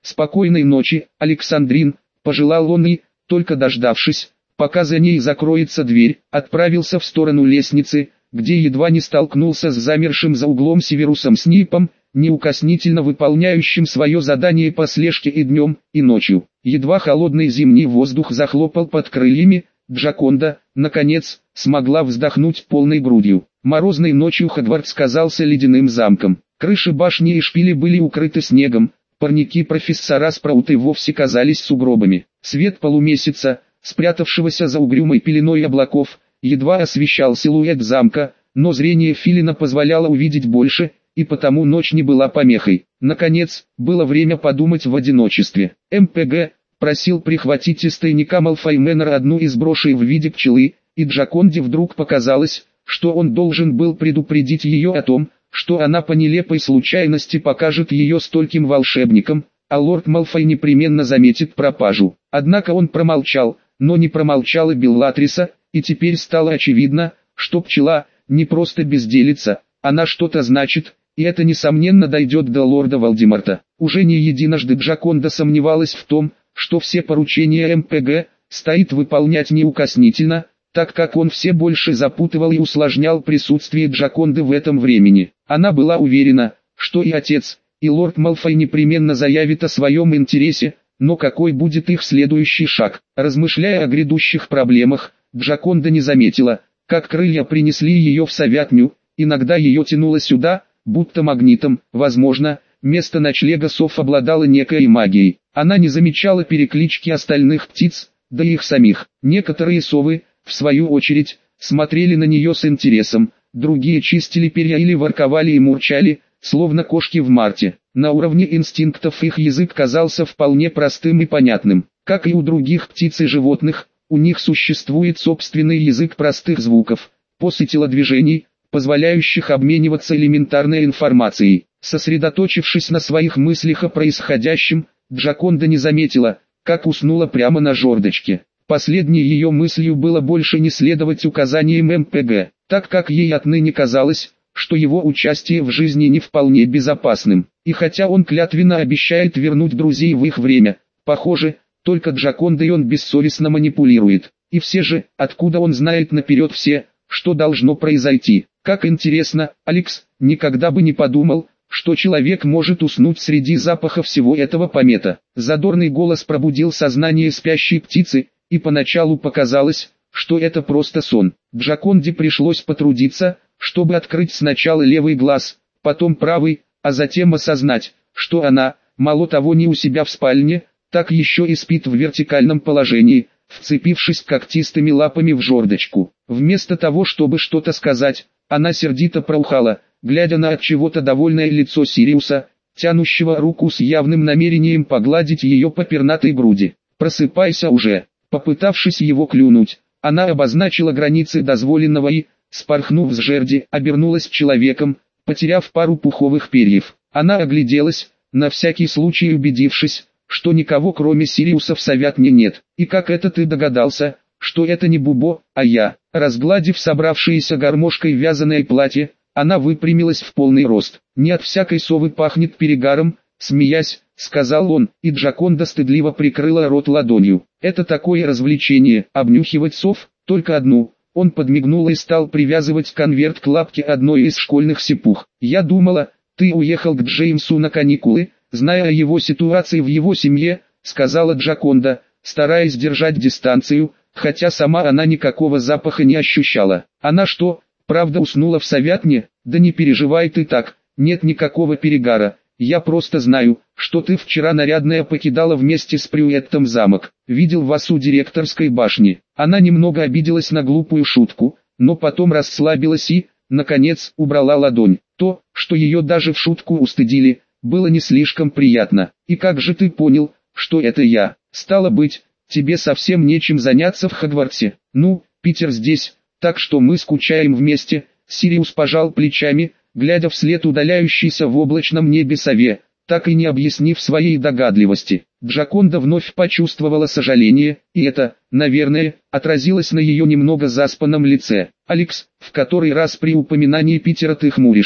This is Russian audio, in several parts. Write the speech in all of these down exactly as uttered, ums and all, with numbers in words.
«Спокойной ночи, Александрин», — пожелал он и, только дождавшись, пока за ней закроется дверь, отправился в сторону лестницы, где едва не столкнулся с замершим за углом Северусом Снейпом, неукоснительно выполняющим свое задание по слежке и днем, и ночью. Едва холодный зимний воздух захлопал под крыльями, Джаконда, наконец, смогла вздохнуть полной грудью. Морозной ночью Хогвартс казался ледяным замком. Крыши башни и шпили были укрыты снегом, парники профессора Спраута вовсе казались сугробами. Свет полумесяца, спрятавшегося за угрюмой пеленой облаков, едва освещал силуэт замка, но зрение Филина позволяло увидеть больше, и потому ночь не была помехой. Наконец, было время подумать в одиночестве. МПГ просил прихватить из тайника Малфой Мэннер одну из брошей в виде пчелы, и Джаконде вдруг показалось, что он должен был предупредить ее о том, что она по нелепой случайности покажет ее стольким волшебникам, а лорд Малфой непременно заметит пропажу. Однако он промолчал, но не промолчала Беллатриса, и теперь стало очевидно, что пчела не просто безделица, она что-то значит, и это несомненно дойдет до лорда Волдеморта. Уже не единожды Джаконда сомневалась в том, что все поручения МПГ стоит выполнять неукоснительно, так как он все больше запутывал и усложнял присутствие Джаконды в этом времени. Она была уверена, что и отец, и лорд Малфой непременно заявит о своем интересе, но какой будет их следующий шаг? Размышляя о грядущих проблемах, Джаконда не заметила, как крылья принесли ее в Совятню, иногда ее тянуло сюда, будто магнитом, возможно, место ночлега сов обладало некой магией. Она не замечала переклички остальных птиц, да и их самих. Некоторые совы, в свою очередь, смотрели на нее с интересом, другие чистили перья или ворковали и мурчали, словно кошки в марте. На уровне инстинктов их язык казался вполне простым и понятным. Как и у других птиц и животных, у них существует собственный язык простых звуков, после телодвижений, позволяющих обмениваться элементарной информацией. Сосредоточившись на своих мыслях о происходящем, Джаконда не заметила, как уснула прямо на жердочке. Последней ее мыслью было больше не следовать указаниям МПГ, так как ей отныне казалось, что его участие в жизни не вполне безопасным. И хотя он клятвенно обещает вернуть друзей в их время, похоже, только Джакондой он бессовестно манипулирует. И все же, откуда он знает наперед все, что должно произойти? Как интересно, Алекс никогда бы не подумал, что человек может уснуть среди запаха всего этого помета. Задорный голос пробудил сознание спящей птицы, и поначалу показалось, что это просто сон. Джаконде пришлось потрудиться, чтобы открыть сначала левый глаз, потом правый, а затем осознать, что она, мало того не у себя в спальне, так еще и спит в вертикальном положении, вцепившись когтистыми лапами в жердочку. Вместо того, чтобы что-то сказать, она сердито проухала, глядя на от чего-то довольное лицо Сириуса, тянущего руку с явным намерением погладить ее по пернатой груди. «Просыпайся уже!» Попытавшись его клюнуть, она обозначила границы дозволенного и, спорхнув с жерди, обернулась человеком, потеряв пару пуховых перьев. Она огляделась, на всякий случай убедившись, что никого кроме Сириуса в Совятне нет. «И как это ты догадался, что это не Бубо, а я?» Разгладив собравшееся гармошкой вязаное платье, она выпрямилась в полный рост. «Не от всякой совы пахнет перегаром», смеясь, сказал он, и Джаконда стыдливо прикрыла рот ладонью. «Это такое развлечение, обнюхивать сов, только одну». Он подмигнул и стал привязывать конверт к лапке одной из школьных сипух. «Я думала, ты уехал к Джеймсу на каникулы, зная о его ситуации в его семье», сказала Джаконда, стараясь держать дистанцию, хотя сама она никакого запаха не ощущала. «Она что, правда уснула в Совятне? Да не переживай ты так, нет никакого перегара. Я просто знаю, что ты вчера нарядная покидала вместе с Прюэттом замок. Видел вас у директорской башни». Она немного обиделась на глупую шутку, но потом расслабилась и, наконец, убрала ладонь. То, что ее даже в шутку устыдили, было не слишком приятно. «И как же ты понял, что это я? Стало быть, тебе совсем нечем заняться в Хогвартсе. Ну, Питер здесь, так что мы скучаем вместе». Сириус пожал плечами, глядя вслед удаляющейся в облачном небе сове, так и не объяснив своей догадливости. Джаконда вновь почувствовала сожаление, и это, наверное, отразилось на ее немного заспанном лице. «Алекс, в который раз при упоминании Питера ты хмуришься?»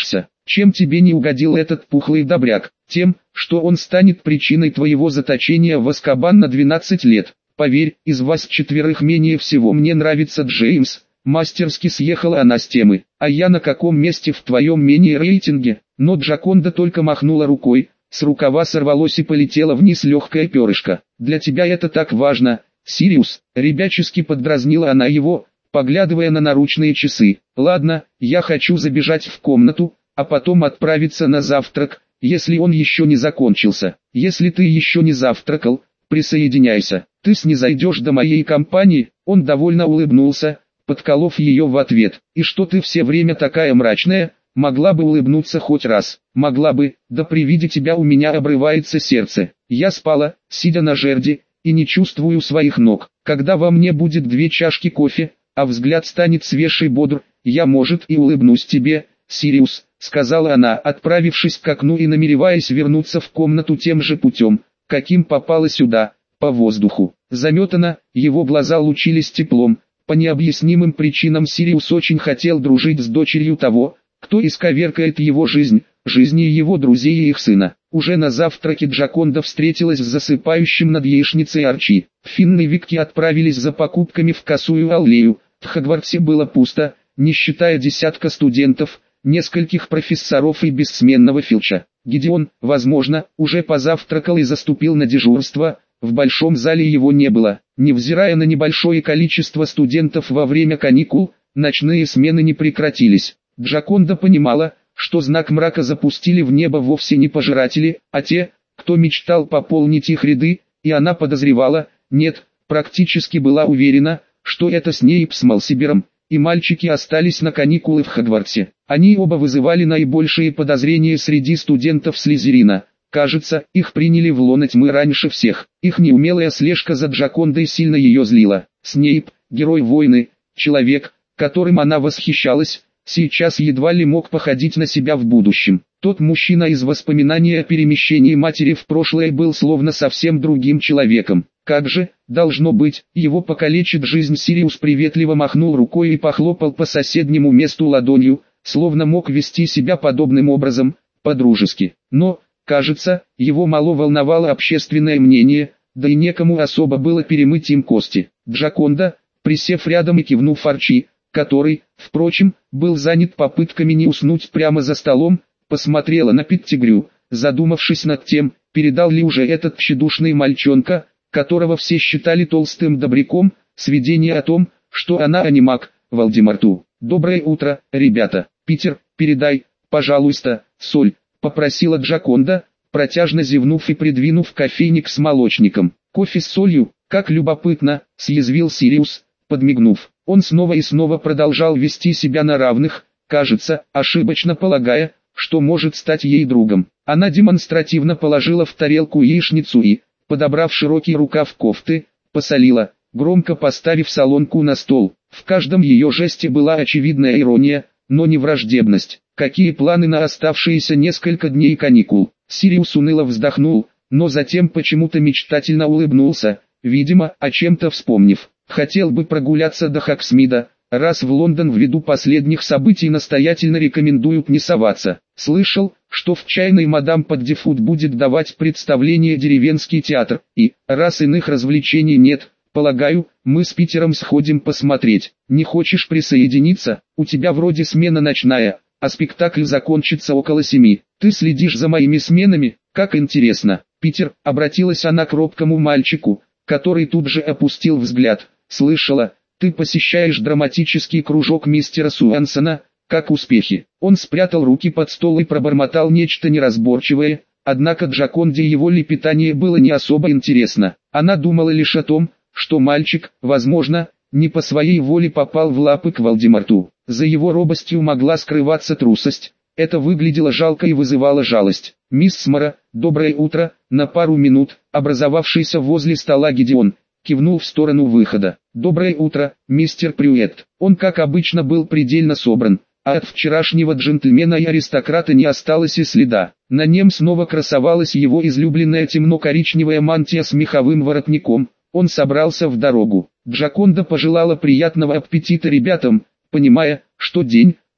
Чем тебе не угодил этот пухлый добряк? Тем, что он станет причиной твоего заточения в Азкабан на двенадцать лет. Поверь, из вас четверых менее всего мне нравится Джеймс. Мастерски съехала она с темы. А я на каком месте в твоем мини-рейтинге? Но Джаконда только махнула рукой. С рукава сорвалось и полетело вниз легкое перышко. Для тебя это так важно, Сириус? Ребячески поддразнила она его, поглядывая на наручные часы. Ладно, я хочу забежать в комнату, а потом отправиться на завтрак, если он еще не закончился. Если ты еще не завтракал, присоединяйся. Ты снизойдешь до моей компании. Он довольно улыбнулся, подколов ее в ответ. И что ты все время такая мрачная? Могла бы улыбнуться хоть раз. Могла бы, да при виде тебя у меня обрывается сердце. Я спала, сидя на жерди, и не чувствую своих ног. Когда во мне будет две чашки кофе, а взгляд станет свеж и бодр, я, может, и улыбнусь тебе, Сириус, сказала она, отправившись к окну и намереваясь вернуться в комнату тем же путем, каким попала сюда, по воздуху. Заметана, его глаза лучились теплом. По необъяснимым причинам Сириус очень хотел дружить с дочерью того, кто исковеркает его жизнь, жизни его друзей и их сына. Уже на завтраке Джаконда встретилась с засыпающим над яичницей Арчи. Финн и Викки отправились за покупками в Косую аллею. В Хогвартсе было пусто, не считая десятка студентов, нескольких профессоров и бессменного Филча. Гидеон, возможно, уже позавтракал и заступил на дежурство. В большом зале его не было. Невзирая на небольшое количество студентов во время каникул, ночные смены не прекратились. Джаконда понимала, что знак мрака запустили в небо вовсе не пожиратели, а те, кто мечтал пополнить их ряды, и она подозревала, нет, практически была уверена, что это Снейп с Малсибером, и мальчики остались на каникулы в Хогвартсе. Они оба вызывали наибольшие подозрения среди студентов Слизерина. Кажется, их приняли в лоно тьмы раньше всех. Их неумелая слежка за Джакондой сильно ее злила. Снейп, герой войны, человек, которым она восхищалась, сейчас едва ли мог походить на себя в будущем. Тот мужчина из воспоминаний о перемещении матери в прошлое был словно совсем другим человеком. Как же, должно быть, его покалечит жизнь. Сириус приветливо махнул рукой и похлопал по соседнему месту ладонью, словно мог вести себя подобным образом, по-дружески. Но, кажется, его мало волновало общественное мнение, да и некому особо было перемыть им кости. Джаконда, присев рядом и кивнув Арчи, который, впрочем, был занят попытками не уснуть прямо за столом, посмотрела на Петтигрю, задумавшись над тем, передал ли уже этот тщедушный мальчонка, которого все считали толстым добряком, сведения о том, что она анимак, Волдеморту. «Доброе утро, ребята. Питер, передай, пожалуйста, соль», — попросила Джаконда, протяжно зевнув и придвинув кофейник с молочником. «Кофе с солью, как любопытно», — съязвил Сириус, подмигнув. Он снова и снова продолжал вести себя на равных, кажется, ошибочно полагая, что может стать ей другом. Она демонстративно положила в тарелку яичницу и, подобрав широкий рукав кофты, посолила, громко поставив солонку на стол. В каждом ее жесте была очевидная ирония, но не враждебность. «Какие планы на оставшиеся несколько дней каникул?» Сириус уныло вздохнул, но затем почему-то мечтательно улыбнулся, видимо, о чем-то вспомнив. «Хотел бы прогуляться до Хоксмида, раз в Лондон ввиду последних событий настоятельно рекомендуют не соваться. Слышал, что в чайной мадам Паддифуд будет давать представление деревенский театр, и, раз иных развлечений нет, полагаю, мы с Питером сходим посмотреть. Не хочешь присоединиться? У тебя вроде смена ночная, а спектакль закончится около семи. Ты следишь за моими сменами? Как интересно». «Питер», — обратилась она к робкому мальчику, который тут же опустил взгляд. «Слышала, ты посещаешь драматический кружок мистера Суэнсона, как успехи?» Он спрятал руки под стол и пробормотал нечто неразборчивое, однако Джаконде его лепетание было не особо интересно. Она думала лишь о том, что мальчик, возможно, не по своей воле попал в лапы к Волдеморту. За его робостью могла скрываться трусость. Это выглядело жалко и вызывало жалость. «Мисс Смара, доброе утро», на пару минут, образовавшийся возле стола Гидеон, кивнул в сторону выхода. «Доброе утро, мистер Прюетт». Он, как обычно, был предельно собран, а от вчерашнего джентльмена и аристократа не осталось и следа. На нем снова красовалась его излюбленная темно-коричневая мантия с меховым воротником. Он собрался в дорогу. Джаконда пожелала приятного аппетита ребятам, понимая, что день,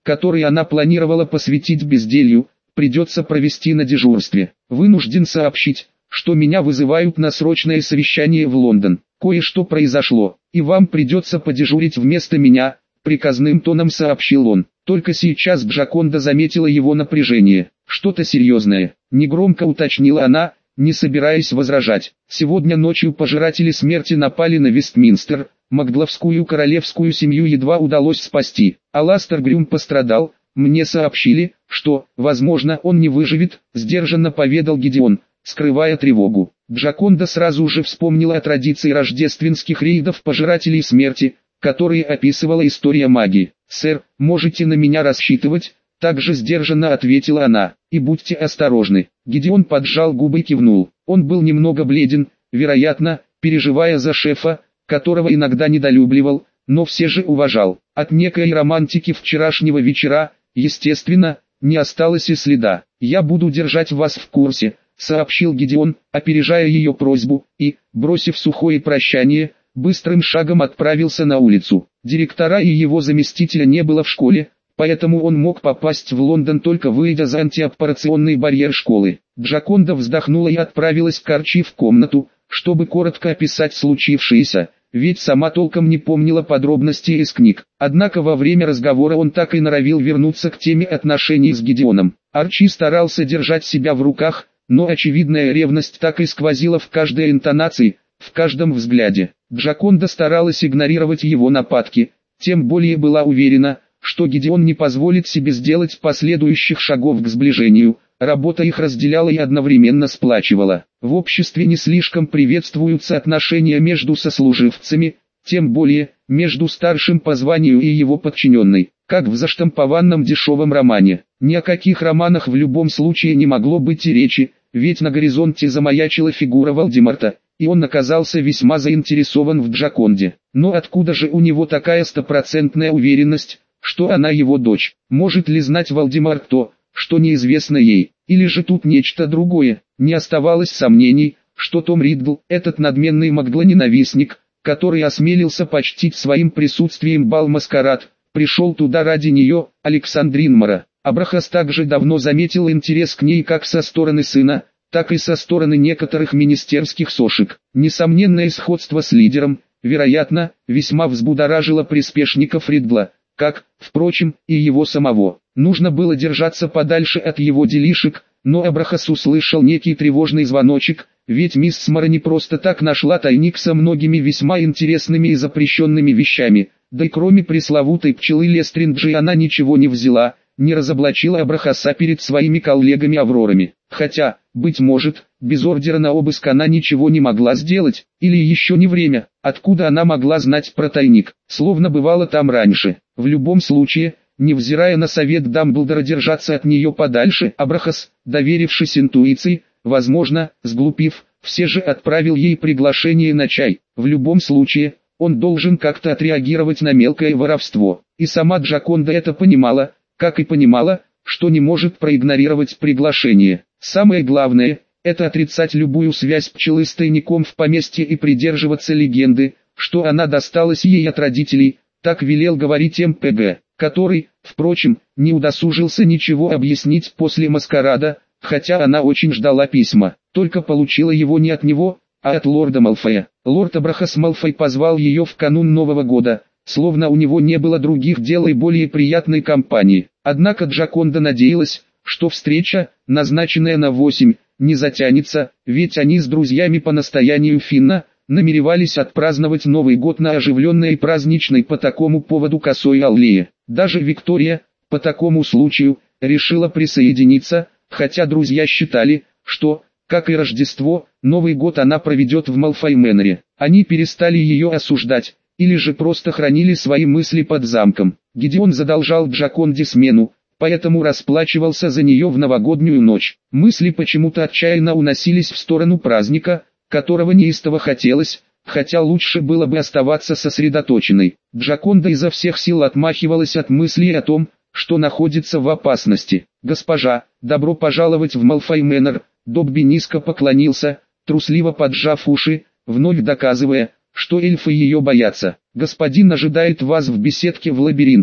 который она планировала посвятить безделью, придется провести на дежурстве. Вынужден сообщить, что меня вызывают на срочное совещание в Лондон. Кое-что произошло, и вам придется подежурить вместо меня, приказным тоном сообщил он. Только сейчас Джаконда заметила его напряжение. Что-то серьезное, негромко уточнила она, не собираясь возражать. Сегодня ночью пожиратели смерти напали на Вестминстер, Макдловскую королевскую семью едва удалось спасти. Аластер Грюм пострадал, мне сообщили, что, возможно, он не выживет, сдержанно поведал Гидеон, скрывая тревогу. Джаконда сразу же вспомнила о традиции рождественских рейдов пожирателей смерти, которые описывала история магии. «Сэр, можете на меня рассчитывать?» Также сдержанно ответила она. «И будьте осторожны». Гидеон поджал губы и кивнул. Он был немного бледен, вероятно, переживая за шефа, которого иногда недолюбливал, но все же уважал. От некой романтики вчерашнего вечера, естественно, не осталось и следа. «Я буду держать вас в курсе», — сообщил Гидеон, опережая ее просьбу, и, бросив сухое прощание, быстрым шагом отправился на улицу. Директора и его заместителя не было в школе, поэтому он мог попасть в Лондон только выйдя за антиоперационный барьер школы. Джаконда вздохнула и отправилась к Арчи в комнату, чтобы коротко описать случившееся, ведь сама толком не помнила подробностей из книг. Однако во время разговора он так и норовил вернуться к теме отношений с Гидеоном. Арчи старался держать себя в руках, но очевидная ревность так и сквозила в каждой интонации, в каждом взгляде. Джаконда старалась игнорировать его нападки, тем более была уверена, что Гидеон не позволит себе сделать последующих шагов к сближению. Работа их разделяла и одновременно сплачивала. В обществе не слишком приветствуются отношения между сослуживцами, тем более, между старшим по званию и его подчиненной, как в заштампованном дешевом романе. Ни о каких романах в любом случае не могло быть и речи, ведь на горизонте замаячила фигура Волдемарта, и он оказался весьма заинтересован в Джаконде. Но откуда же у него такая стопроцентная уверенность, что она его дочь? Может ли знать Волдемарт то, что неизвестно ей, или же тут нечто другое? Не оставалось сомнений, что Том Риддл, этот надменный маглоненавистник, который осмелился почтить своим присутствием бал-маскарад, пришел туда ради нее, Александрин Мора. Абрахас также давно заметил интерес к ней как со стороны сына, так и со стороны некоторых министерских сошек. Несомненное сходство с лидером, вероятно, весьма взбудоражило приспешников Риддла, как, впрочем, и его самого. Нужно было держаться подальше от его делишек, но Абрахас услышал некий тревожный звоночек, ведь мисс Мора не просто так нашла тайник со многими весьма интересными и запрещенными вещами, да и кроме пресловутой пчелы Лестринджи она ничего не взяла, не разоблачила Абрахаса перед своими коллегами-аврорами. Хотя, быть может, без ордера на обыск она ничего не могла сделать, или еще не время, откуда она могла знать про тайник, словно бывало там раньше. В любом случае, невзирая на совет Дамблдора держаться от нее подальше, Абрахас, доверившись интуиции, возможно, сглупив, все же отправил ей приглашение на чай. В любом случае, он должен как-то отреагировать на мелкое воровство. И сама Джаконда это понимала, как и понимала, что не может проигнорировать приглашение. Самое главное, это отрицать любую связь пчелы с тайником в поместье и придерживаться легенды, что она досталась ей от родителей, так велел говорить эм пэ гэ, который, впрочем, не удосужился ничего объяснить после маскарада, хотя она очень ждала письма, только получила его не от него, а от лорда Малфоя. Лорд Абрахас Малфой позвал ее в канун Нового года, словно у него не было других дел и более приятной компании. Однако Джаконда надеялась, что встреча, назначенная на восемь, не затянется, ведь они с друзьями по настоянию Финна намеревались отпраздновать Новый год на оживленной и праздничной по такому поводу косой аллее. Даже Виктория, по такому случаю, решила присоединиться, хотя друзья считали, что, как и Рождество, Новый год она проведет в Малфой-Мэннере. Они перестали ее осуждать, или же просто хранили свои мысли под замком. Гидеон задолжал Джаконде смену, поэтому расплачивался за нее в новогоднюю ночь. Мысли почему-то отчаянно уносились в сторону праздника, которого неистово хотелось, хотя лучше было бы оставаться сосредоточенной. Джаконда изо всех сил отмахивалась от мыслей о том, что находится в опасности. «Госпожа, добро пожаловать в Малфой-Мэннер», Добби низко поклонился, трусливо поджав уши, вновь доказывая, что эльфы ее боятся. «Господин ожидает вас в беседке в лабиринте»,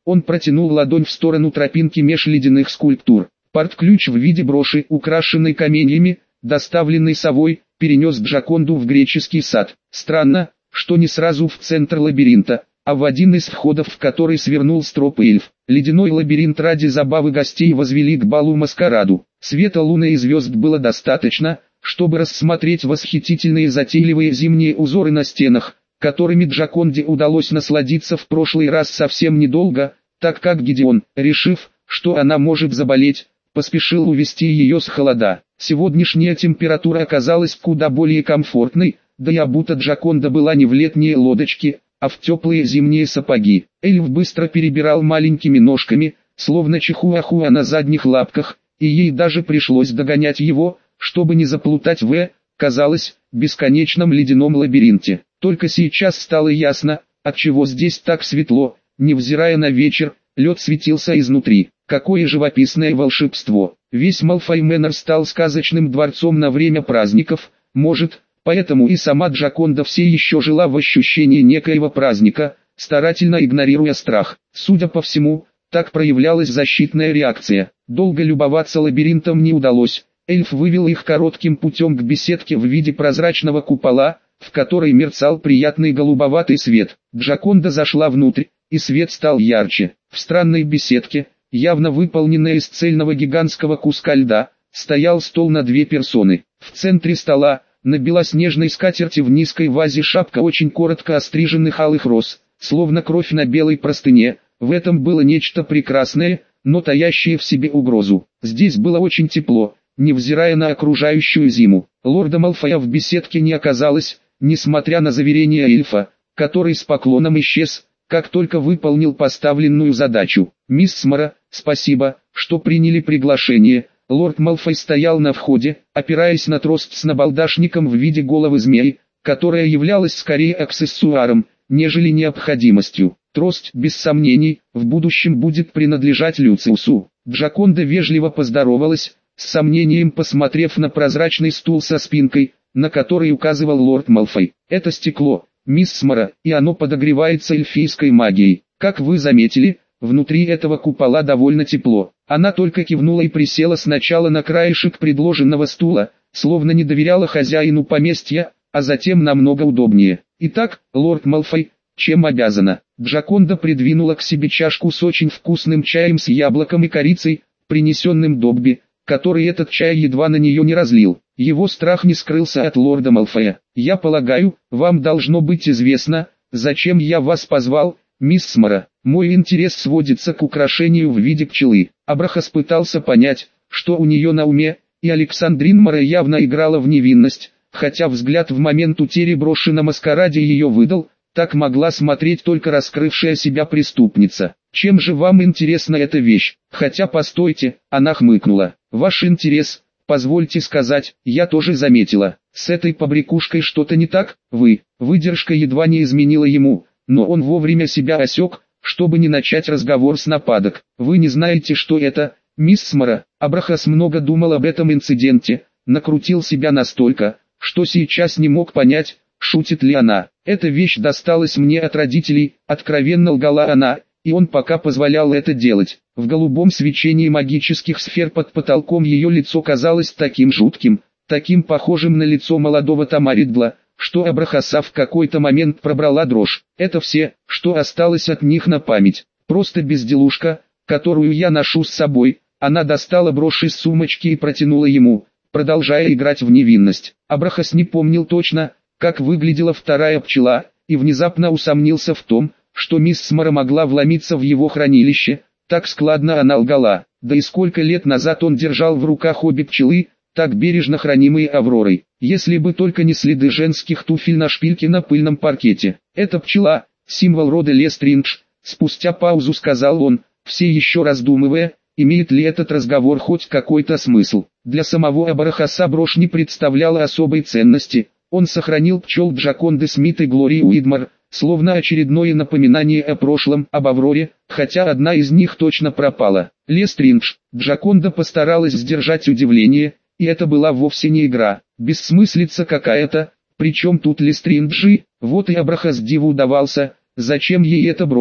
Он протянул ладонь в сторону тропинки меж ледяных скульптур. Портключ в виде броши, украшенной каменьями, доставленный совой, перенес Джаконду в греческий сад. Странно, что не сразу в центр лабиринта, а в один из входов, в который свернул с тропы эльф. Ледяной лабиринт ради забавы гостей возвели к балу-маскараду. Света луны и звезд было достаточно, чтобы рассмотреть восхитительные затейливые зимние узоры на стенах, которыми Джаконде удалось насладиться в прошлый раз совсем недолго, так как Гедеон, решив, что она может заболеть, поспешил увести ее с холода. Сегодняшняя температура оказалась куда более комфортной, да и обута Джаконда была не в летние лодочки, а в теплые зимние сапоги. Эльф быстро перебирал маленькими ножками, словно чихуахуа на задних лапках, и ей даже пришлось догонять его, чтобы не заплутать в, казалось, бесконечном ледяном лабиринте. Только сейчас стало ясно, отчего здесь так светло, невзирая на вечер, лед светился изнутри. Какое живописное волшебство! Весь Малфой Мэннер стал сказочным дворцом на время праздников, может, поэтому и сама Джаконда все еще жила в ощущении некоего праздника, старательно игнорируя страх. Судя по всему, так проявлялась защитная реакция. Долго любоваться лабиринтом не удалось. Эльф вывел их коротким путем к беседке в виде прозрачного купола, в которой мерцал приятный голубоватый свет. Джаконда зашла внутрь, и свет стал ярче. В странной беседке, явно выполненной из цельного гигантского куска льда, стоял стол на две персоны. В центре стола, на белоснежной скатерти в низкой вазе шапка очень коротко остриженных алых роз, словно кровь на белой простыне. В этом было нечто прекрасное, но таящее в себе угрозу. Здесь было очень тепло, невзирая на окружающую зиму. Лорда Малфоя в беседке не оказалось, несмотря на заверение эльфа, который с поклоном исчез, как только выполнил поставленную задачу. «Мисс Мара, спасибо, что приняли приглашение». Лорд Малфой стоял на входе, опираясь на трость с набалдашником в виде головы змеи, которая являлась скорее аксессуаром, нежели необходимостью. Трость, без сомнений, в будущем будет принадлежать Люциусу. Джаконда вежливо поздоровалась, с сомнением посмотрев на прозрачный стул со спинкой, на который указывал лорд Малфой. «Это стекло, мисс Мара, и оно подогревается эльфийской магией. Как вы заметили, внутри этого купола довольно тепло». Она только кивнула и присела сначала на краешек предложенного стула, словно не доверяла хозяину поместья, а затем намного удобнее. «Итак, лорд Малфой, чем обязана?» Джаконда придвинула к себе чашку с очень вкусным чаем с яблоком и корицей, принесенным Добби, который этот чай едва на нее не разлил. Его страх не скрылся от лорда Малфоя. «Я полагаю, вам должно быть известно, зачем я вас позвал, мисс Мара. Мой интерес сводится к украшению в виде пчелы». Абрахас пытался понять, что у нее на уме, и Александрин Мара явно играла в невинность, хотя взгляд в момент утери броши на маскараде ее выдал, так могла смотреть только раскрывшая себя преступница. «Чем же вам интересна эта вещь? Хотя постойте», она хмыкнула. «Ваш интерес, позвольте сказать, я тоже заметила. С этой побрякушкой что-то не так, вы». Выдержка едва не изменила ему, но он вовремя себя осек, чтобы не начать разговор с нападок. «Вы не знаете, что это, мисс Мара?» Абрахас много думал об этом инциденте, накрутил себя настолько, что сейчас не мог понять, шутит ли она. «Эта вещь досталась мне от родителей», откровенно лгала она, и он пока позволял это делать. В голубом свечении магических сфер под потолком ее лицо казалось таким жутким, таким похожим на лицо молодого Тамаридла, что Абрахаса в какой-то момент пробрала дрожь. «Это все, что осталось от них на память. Просто безделушка, которую я ношу с собой». Она достала брошь из сумочки и протянула ему, продолжая играть в невинность. Абрахас не помнил точно, как выглядела вторая пчела, и внезапно усомнился в том, что мисс Мара могла вломиться в его хранилище, так складно она лгала. Да и сколько лет назад он держал в руках обе пчелы, так бережно хранимые Авророй. Если бы только не следы женских туфель на шпильке на пыльном паркете. «Это пчела, символ рода Лестриндж», спустя паузу сказал он, все еще раздумывая, имеет ли этот разговор хоть какой-то смысл. Для самого Абрахаса брошь не представляла особой ценности. Он сохранил пчел Джаконды Смит и Глории Уидмар, словно очередное напоминание о прошлом, об Авроре, хотя одна из них точно пропала. Лестриндж. Джаконда постаралась сдержать удивление, и это была вовсе не игра, бессмыслица какая-то, причем тут Лестринджи. Вот и Абрахас диву удавался, зачем ей эта брошь.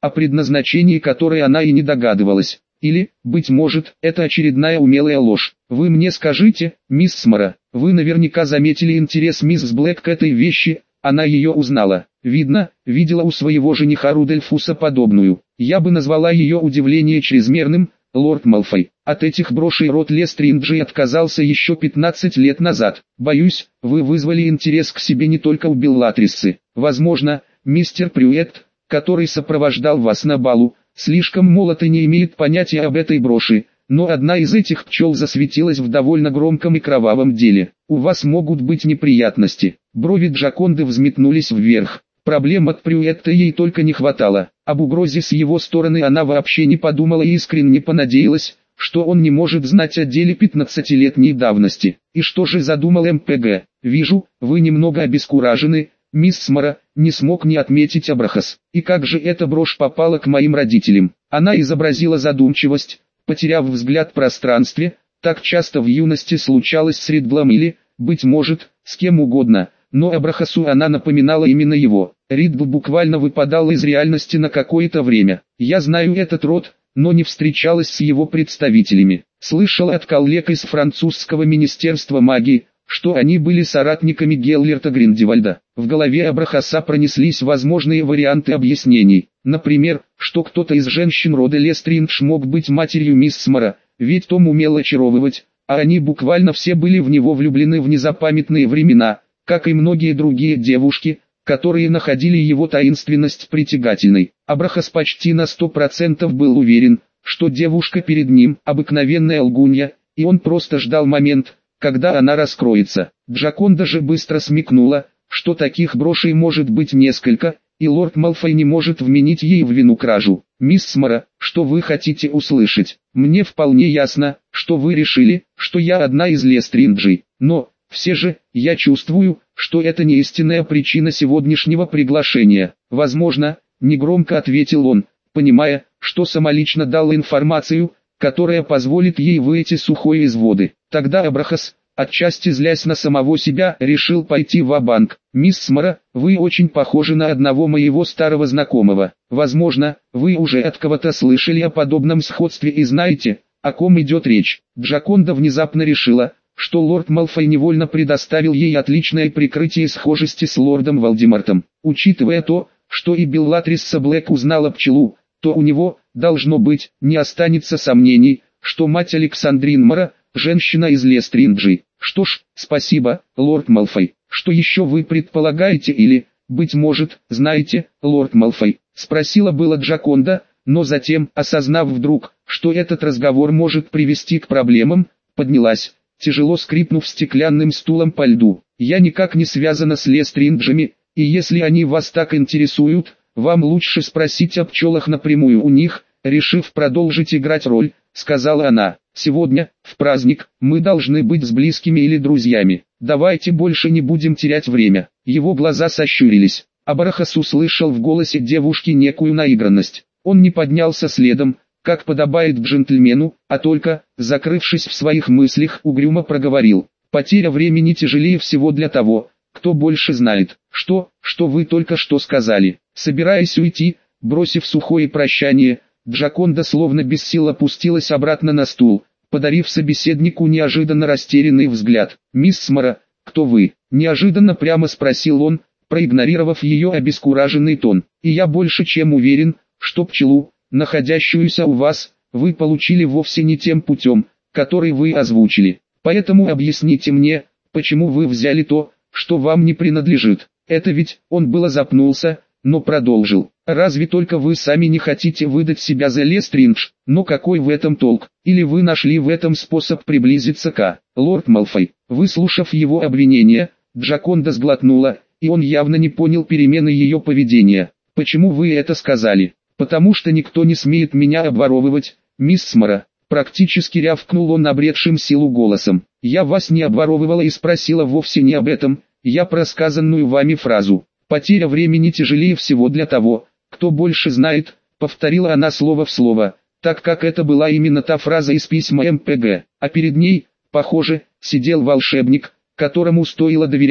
о предназначении которой она и не догадывалась. Или, быть может, это очередная умелая ложь. Вы мне скажите, мисс Смара, вы наверняка заметили интерес мисс Блэк к этой вещи, она ее узнала. Видно, видела у своего жениха Рудольфуса подобную. Я бы назвала ее удивление чрезмерным, лорд Малфой. От этих брошей род Лестринджей отказался еще пятнадцать лет назад. Боюсь, вы вызвали интерес к себе не только у Беллатриссы. Возможно, мистер Прюэт, который сопровождал вас на балу, слишком молод и не имеет понятия об этой броши, но одна из этих пчел засветилась в довольно громком и кровавом деле. У вас могут быть неприятности. Брови Джаконды взметнулись вверх. Проблем от Прюэтта ей только не хватало. Об угрозе с его стороны она вообще не подумала и искренне понадеялась, что он не может знать о деле пятнадцатилетней давности. И что же задумал эм пэ гэ? Вижу, вы немного обескуражены, мисс Смара, не смог не отметить Абрахас. И как же эта брошь попала к моим родителям? Она изобразила задумчивость, потеряв взгляд в пространстве. Так часто в юности случалось с Ридлом или, быть может, с кем угодно, но Абрахасу она напоминала именно его. Ридл буквально выпадал из реальности на какое-то время. Я знаю этот род, но не встречалась с его представителями. Слышала от коллег из французского министерства магии, что они были соратниками Геллерта Гриндевальда. В голове Абрахаса пронеслись возможные варианты объяснений. Например, что кто-то из женщин рода Лестриндж мог быть матерью мисс Смара, ведь Том умел очаровывать, а они буквально все были в него влюблены в незапамятные времена, как и многие другие девушки, которые находили его таинственность притягательной. Абрахас почти на сто процентов был уверен, что девушка перед ним обыкновенная лгунья, и он просто ждал момент, когда она раскроется. Джаконда же быстро смекнула, что таких брошей может быть несколько, и лорд Малфой не может вменить ей в вину кражу. «Мисс Смара, что вы хотите услышать? Мне вполне ясно, что вы решили, что я одна из Лестринджей, но, все же, я чувствую, что это не истинная причина сегодняшнего приглашения. Возможно, негромко ответил он, понимая, что самолично дал информацию, которая позволит ей выйти сухой из воды. Тогда Абрахас, отчасти злясь на самого себя, решил пойти ва-банк. «Мисс Смара, вы очень похожи на одного моего старого знакомого. Возможно, вы уже от кого-то слышали о подобном сходстве и знаете, о ком идет речь». Джаконда внезапно решила, что лорд Малфой невольно предоставил ей отличное прикрытие схожести с лордом Волдемортом. Учитывая то, что и Беллатрисса Блэк узнала пчелу, то у него, должно быть, не останется сомнений, что мать Александрин Мара – женщина из Лестринджей. Что ж, спасибо, лорд Малфой. Что еще вы предполагаете или, быть может, знаете, лорд Малфой? Спросила была Джаконда, но затем, осознав вдруг, что этот разговор может привести к проблемам, поднялась, тяжело скрипнув стеклянным стулом по льду. Я никак не связана с Лестринджами, и если они вас так интересуют, вам лучше спросить о пчелах напрямую у них. Решив продолжить играть роль, сказала она, сегодня, в праздник, мы должны быть с близкими или друзьями. Давайте больше не будем терять время. Его глаза сощурились. Абрахас услышал в голосе девушки некую наигранность. Он не поднялся следом, как подобает джентльмену, а только, закрывшись в своих мыслях, угрюмо проговорил. Потеря времени тяжелее всего для того, кто больше знает. Что, что вы только что сказали? Собираясь уйти, бросив сухое прощание, Джаконда словно без сил опустилась обратно на стул, подарив собеседнику неожиданно растерянный взгляд. «Мисс Смара, кто вы?» – неожиданно прямо спросил он, проигнорировав ее обескураженный тон. «И я больше чем уверен, что пчелу, находящуюся у вас, вы получили вовсе не тем путем, который вы озвучили. Поэтому объясните мне, почему вы взяли то, что вам не принадлежит. Это ведь...» Он было запнулся, но продолжил. «Разве только вы сами не хотите выдать себя за Лестриндж? Но какой в этом толк? Или вы нашли в этом способ приблизиться к...» Лорд Малфой, выслушав его обвинения, Джаконда сглотнула, и он явно не понял перемены ее поведения. «Почему вы это сказали?» «Потому что никто не смеет меня обворовывать, мисс Смара», практически рявкнул он обретшим силу голосом. «Я вас не обворовывала и спросила вовсе не об этом, я про сказанную вами фразу. Потеря времени тяжелее всего для того, кто больше знает», повторила она слово в слово, так как это была именно та фраза из письма эм пэ гэ, а перед ней, похоже, сидел волшебник, которому стоило доверять,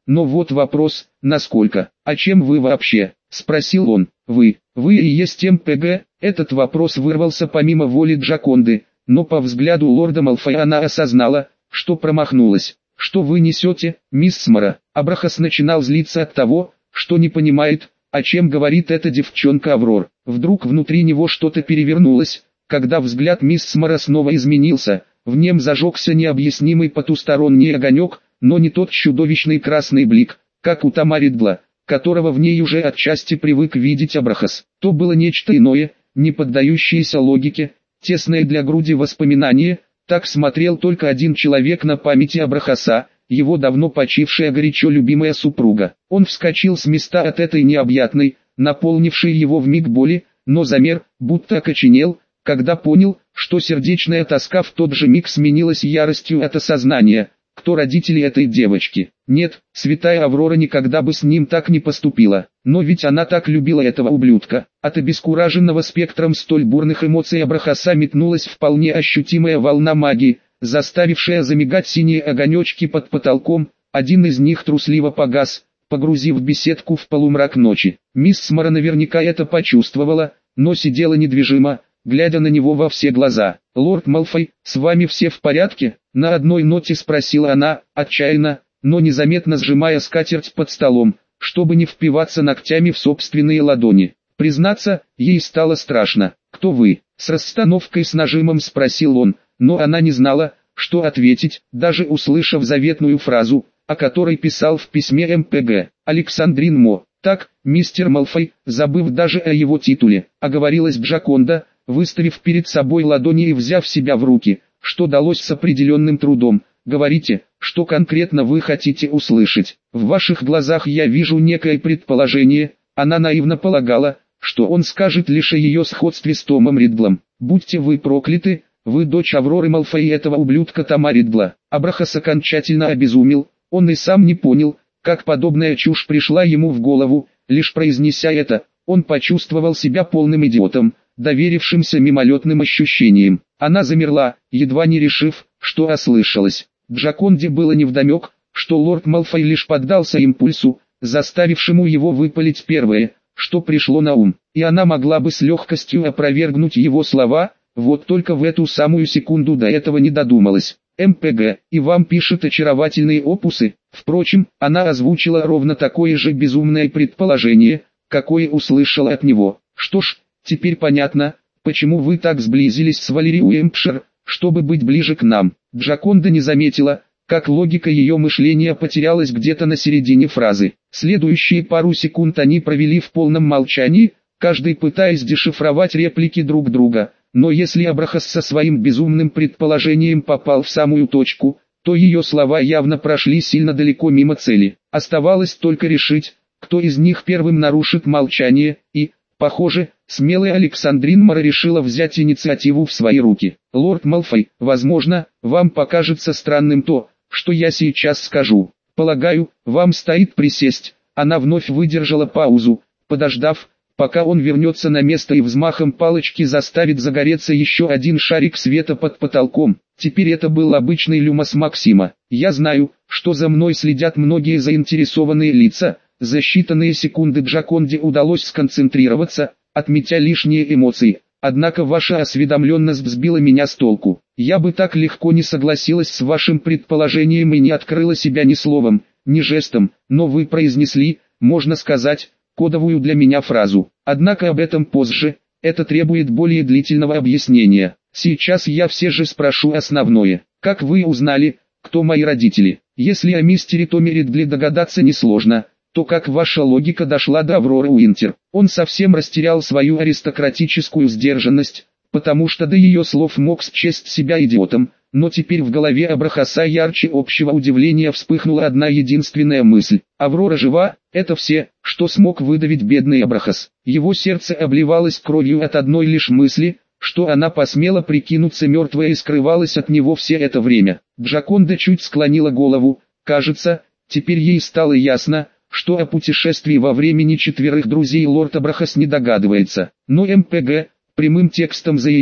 но вот вопрос, насколько, а чем вы вообще, спросил он, вы, вы и есть МПГ, этот вопрос вырвался помимо воли Джаконды, но по взгляду лорда Малфоя она осознала, что промахнулась. Что вы несете, мисс Смара? Абрахас начинал злиться от того, что не понимает, о чем говорит эта девчонка Аврор. Вдруг внутри него что-то перевернулось, когда взгляд мисс Смара снова изменился, в нем зажегся необъяснимый потусторонний огонек, но не тот чудовищный красный блик, как у Тамаридла, которого в ней уже отчасти привык видеть Абрахас. То было нечто иное, не поддающееся логике, тесное для груди воспоминание. Так смотрел только один человек на памяти Абрахаса, его давно почившая горячо любимая супруга. Он вскочил с места от этой необъятной, наполнившей его вмиг боли, но замер, будто окоченел, когда понял, что сердечная тоска в тот же миг сменилась яростью от осознания, кто родители этой девочки. Нет, святая Аврора никогда бы с ним так не поступила, но ведь она так любила этого ублюдка. От обескураженного спектром столь бурных эмоций Абрахаса метнулась вполне ощутимая волна магии, заставившая замигать синие огонечки под потолком, один из них трусливо погас, погрузив беседку в полумрак ночи. Мисс Смара наверняка это почувствовала, но сидела недвижимо, глядя на него во все глаза. «Лорд Малфой, с вами все в порядке?» На одной ноте спросила она, отчаянно, но незаметно сжимая скатерть под столом, чтобы не впиваться ногтями в собственные ладони. Признаться, ей стало страшно. «Кто вы?» С расстановкой с нажимом спросил он, но она не знала, что ответить, даже услышав заветную фразу, о которой писал в письме МПГ. «Александрин Мо». «Так, мистер Малфой», забыв даже о его титуле, оговорилась Джаконда, выставив перед собой ладони и взяв себя в руки, что далось с определенным трудом. «Говорите, что конкретно вы хотите услышать. В ваших глазах я вижу некое предположение». Она наивно полагала, что он скажет лишь о ее сходстве с Томом Риддлом. «Будьте вы прокляты, вы дочь Авроры Малфой и этого ублюдка Тома Риддла». Абрахас окончательно обезумел, он и сам не понял, как подобная чушь пришла ему в голову. Лишь произнеся это, он почувствовал себя полным идиотом, доверившимся мимолетным ощущениям. Она замерла, едва не решив, что ослышалась. Джаконде было невдомек, что лорд Малфой лишь поддался импульсу, заставившему его выпалить первое, что пришло на ум, и она могла бы с легкостью опровергнуть его слова, вот только в эту самую секунду до этого не додумалась. МПГ, и вам пишет очаровательные опусы. Впрочем, она озвучила ровно такое же безумное предположение, какое услышала от него. Что ж, теперь понятно, почему вы так сблизились с Валерией Уэмпшир, чтобы быть ближе к нам. Джаконда не заметила, как логика ее мышления потерялась где-то на середине фразы. Следующие пару секунд они провели в полном молчании, каждый пытаясь дешифровать реплики друг друга. Но если Абрахас со своим безумным предположением попал в самую точку, то ее слова явно прошли сильно далеко мимо цели. Оставалось только решить, кто из них первым нарушит молчание, и, похоже, смелая Александрин Мара решила взять инициативу в свои руки. «Лорд Малфой, возможно, вам покажется странным то, что я сейчас скажу. Полагаю, вам стоит присесть». Она вновь выдержала паузу, подождав, пока он вернется на место и взмахом палочки заставит загореться еще один шарик света под потолком. Теперь это был обычный люмос Максима. «Я знаю, что за мной следят многие заинтересованные лица». За считанные секунды Джаконде удалось сконцентрироваться, отметя лишние эмоции. Однако ваша осведомленность сбила меня с толку. Я бы так легко не согласилась с вашим предположением и не открыла себя ни словом, ни жестом, но вы произнесли, можно сказать, кодовую для меня фразу. Однако об этом позже, это требует более длительного объяснения. Сейчас я все же спрошу основное. Как вы узнали, кто мои родители? Если о мистере Томе Риддле догадаться несложно, то как ваша логика дошла до Авроры Уинтер? Он совсем растерял свою аристократическую сдержанность, потому что до ее слов мог счесть себя идиотом, но теперь в голове Абрахаса ярче общего удивления вспыхнула одна единственная мысль. Аврора жива, это все, что смог выдавить бедный Абрахас. Его сердце обливалось кровью от одной лишь мысли, что она посмела прикинуться мертвой и скрывалась от него все это время. Джаконда чуть склонила голову, кажется, теперь ей стало ясно, что о путешествии во времени четверых друзей лорд Абрахас не догадывается. Но МПГ прямым текстом заявил,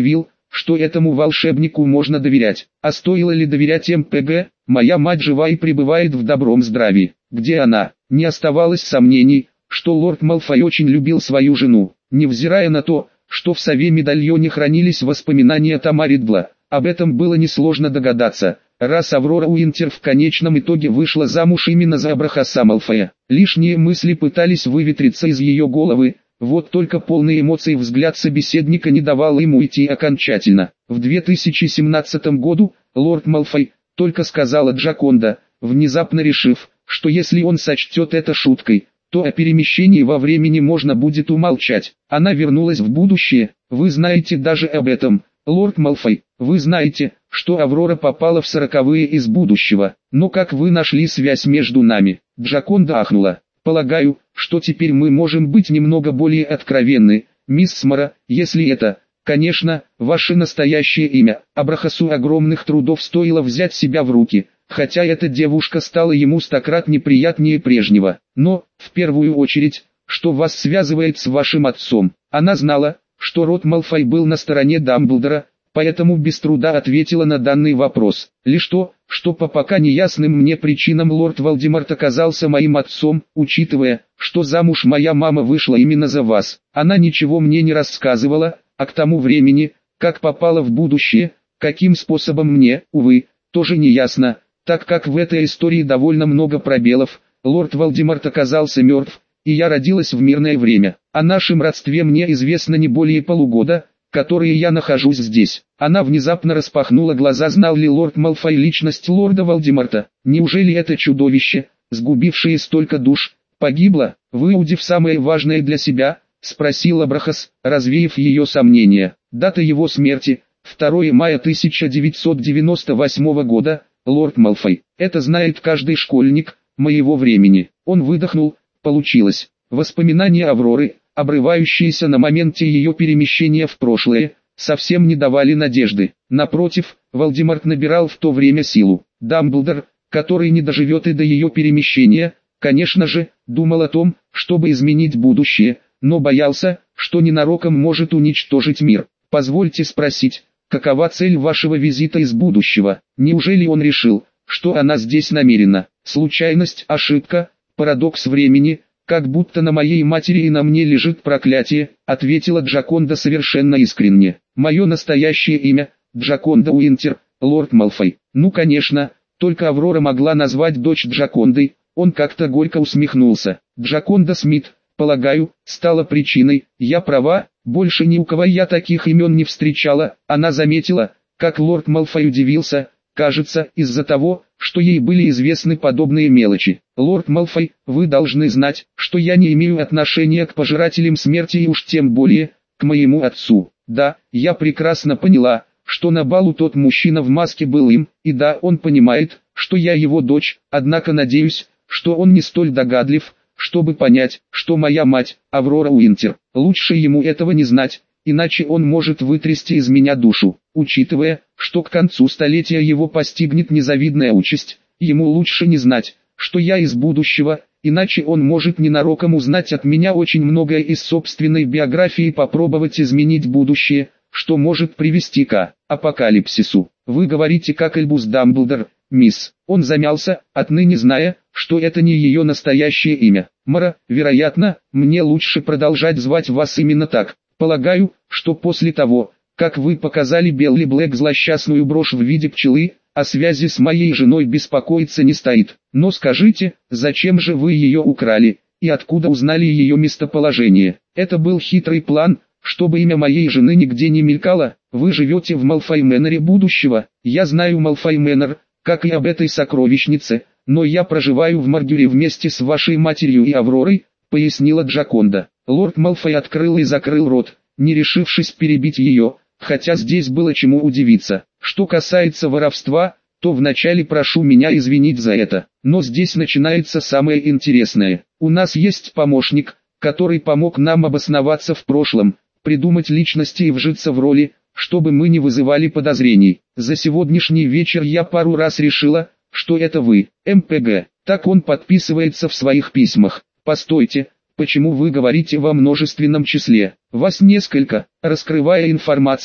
что этому волшебнику можно доверять. А стоило ли доверять эм пэ гэ? Моя мать жива и пребывает в добром здравии. Где она? Не оставалось сомнений, что лорд Малфой очень любил свою жену. Невзирая на то, что в сове-медальоне хранились воспоминания Тома Ридла, об этом было несложно догадаться, раз Аврора Уинтер в конечном итоге вышла замуж именно за Абрахаса Малфоя. Лишние мысли пытались выветриться из ее головы, вот только полный эмоций взгляд собеседника не давал ему уйти окончательно. В две тысячи семнадцатом году лорд Малфой только сказала Джаконда, внезапно решив, что если он сочтет это шуткой, то о перемещении во времени можно будет умолчать. Она вернулась в будущее, вы знаете даже об этом, лорд Малфой, вы знаете, что Аврора попала в сороковые из будущего, но как вы нашли связь между нами? Джаконда ахнула. Полагаю, что теперь мы можем быть немного более откровенны, мисс Смара, если это, конечно, ваше настоящее имя. Абрахасу огромных трудов стоило взять себя в руки, хотя эта девушка стала ему стократ неприятнее прежнего. Но, в первую очередь, что вас связывает с вашим отцом? Она знала, что род Малфой был на стороне Дамблдора, поэтому без труда ответила на данный вопрос. Лишь то, что по пока неясным мне причинам лорд Волдеморт оказался моим отцом, учитывая, что замуж моя мама вышла именно за вас. Она ничего мне не рассказывала, а к тому времени, как попала в будущее, каким способом мне, увы, тоже не ясно, так как в этой истории довольно много пробелов. Лорд Волдеморт оказался мертв, и я родилась в мирное время. О нашем родстве мне известно не более полугода, которые я нахожусь здесь. Она внезапно распахнула глаза. Знал ли лорд Малфой личность лорда Волдеморта? Неужели это чудовище, сгубившее столько душ, погибло, выудив самое важное для себя? Спросил Абрахас, развеяв ее сомнения. Дата его смерти, второе мая тысяча девятьсот девяносто восьмого года, лорд Малфой. Это знает каждый школьник моего времени. Он выдохнул. Получилось. Воспоминания Авроры, обрывающиеся на моменте ее перемещения в прошлое, совсем не давали надежды. Напротив, Волдеморт набирал в то время силу. Дамблдор, который не доживет и до ее перемещения, конечно же, думал о том, чтобы изменить будущее, но боялся, что ненароком может уничтожить мир. Позвольте спросить, какова цель вашего визита из будущего? Неужели он решил, что она здесь намерена? Случайность, ошибка, парадокс времени, как будто на моей матери и на мне лежит проклятие, ответила Джаконда совершенно искренне. Мое настоящее имя, Джаконда Уинтер, лорд Малфой. Ну конечно, только Аврора могла назвать дочь Джакондой. Он как-то горько усмехнулся. Джаконда Смит, полагаю, стала причиной. Я права, больше ни у кого я таких имен не встречала. Она заметила, как лорд Малфой удивился, кажется, из-за того, что ей были известны подобные мелочи. Лорд Малфой, вы должны знать, что я не имею отношения к пожирателям смерти и уж тем более, к моему отцу. Да, я прекрасно поняла, что на балу тот мужчина в маске был им, и да, он понимает, что я его дочь, однако надеюсь, что он не столь догадлив, чтобы понять, что моя мать, Аврора Уинтер. Лучше ему этого не знать, иначе он может вытрясти из меня душу. Учитывая, что к концу столетия его постигнет незавидная участь, ему лучше не знать, что я из будущего, иначе он может ненароком узнать от меня очень многое из собственной биографии и попробовать изменить будущее, что может привести к апокалипсису. Вы говорите как Альбус Дамблдор, мисс. Он замялся, отныне зная, что это не ее настоящее имя. Мара, вероятно, мне лучше продолжать звать вас именно так. Полагаю, что после того, как вы показали Белли Блэк злосчастную брошь в виде пчелы, о связи с моей женой беспокоиться не стоит. Но скажите, зачем же вы ее украли, и откуда узнали ее местоположение? Это был хитрый план, чтобы имя моей жены нигде не мелькало. Вы живете в Малфой Мэноре будущего. Я знаю Малфой Мэнор, как и об этой сокровищнице, но я проживаю в Мордюре вместе с вашей матерью и Авророй, пояснила Джаконда. Лорд Малфой открыл и закрыл рот, не решившись перебить ее, хотя здесь было чему удивиться. Что касается воровства, то вначале прошу меня извинить за это, но здесь начинается самое интересное. У нас есть помощник, который помог нам обосноваться в прошлом, придумать личности и вжиться в роли, чтобы мы не вызывали подозрений. За сегодняшний вечер я пару раз решила, что это вы, эм пэ гэ. Так он подписывается в своих письмах. Постойте, почему вы говорите во множественном числе? Вас несколько. Раскрывая информацию,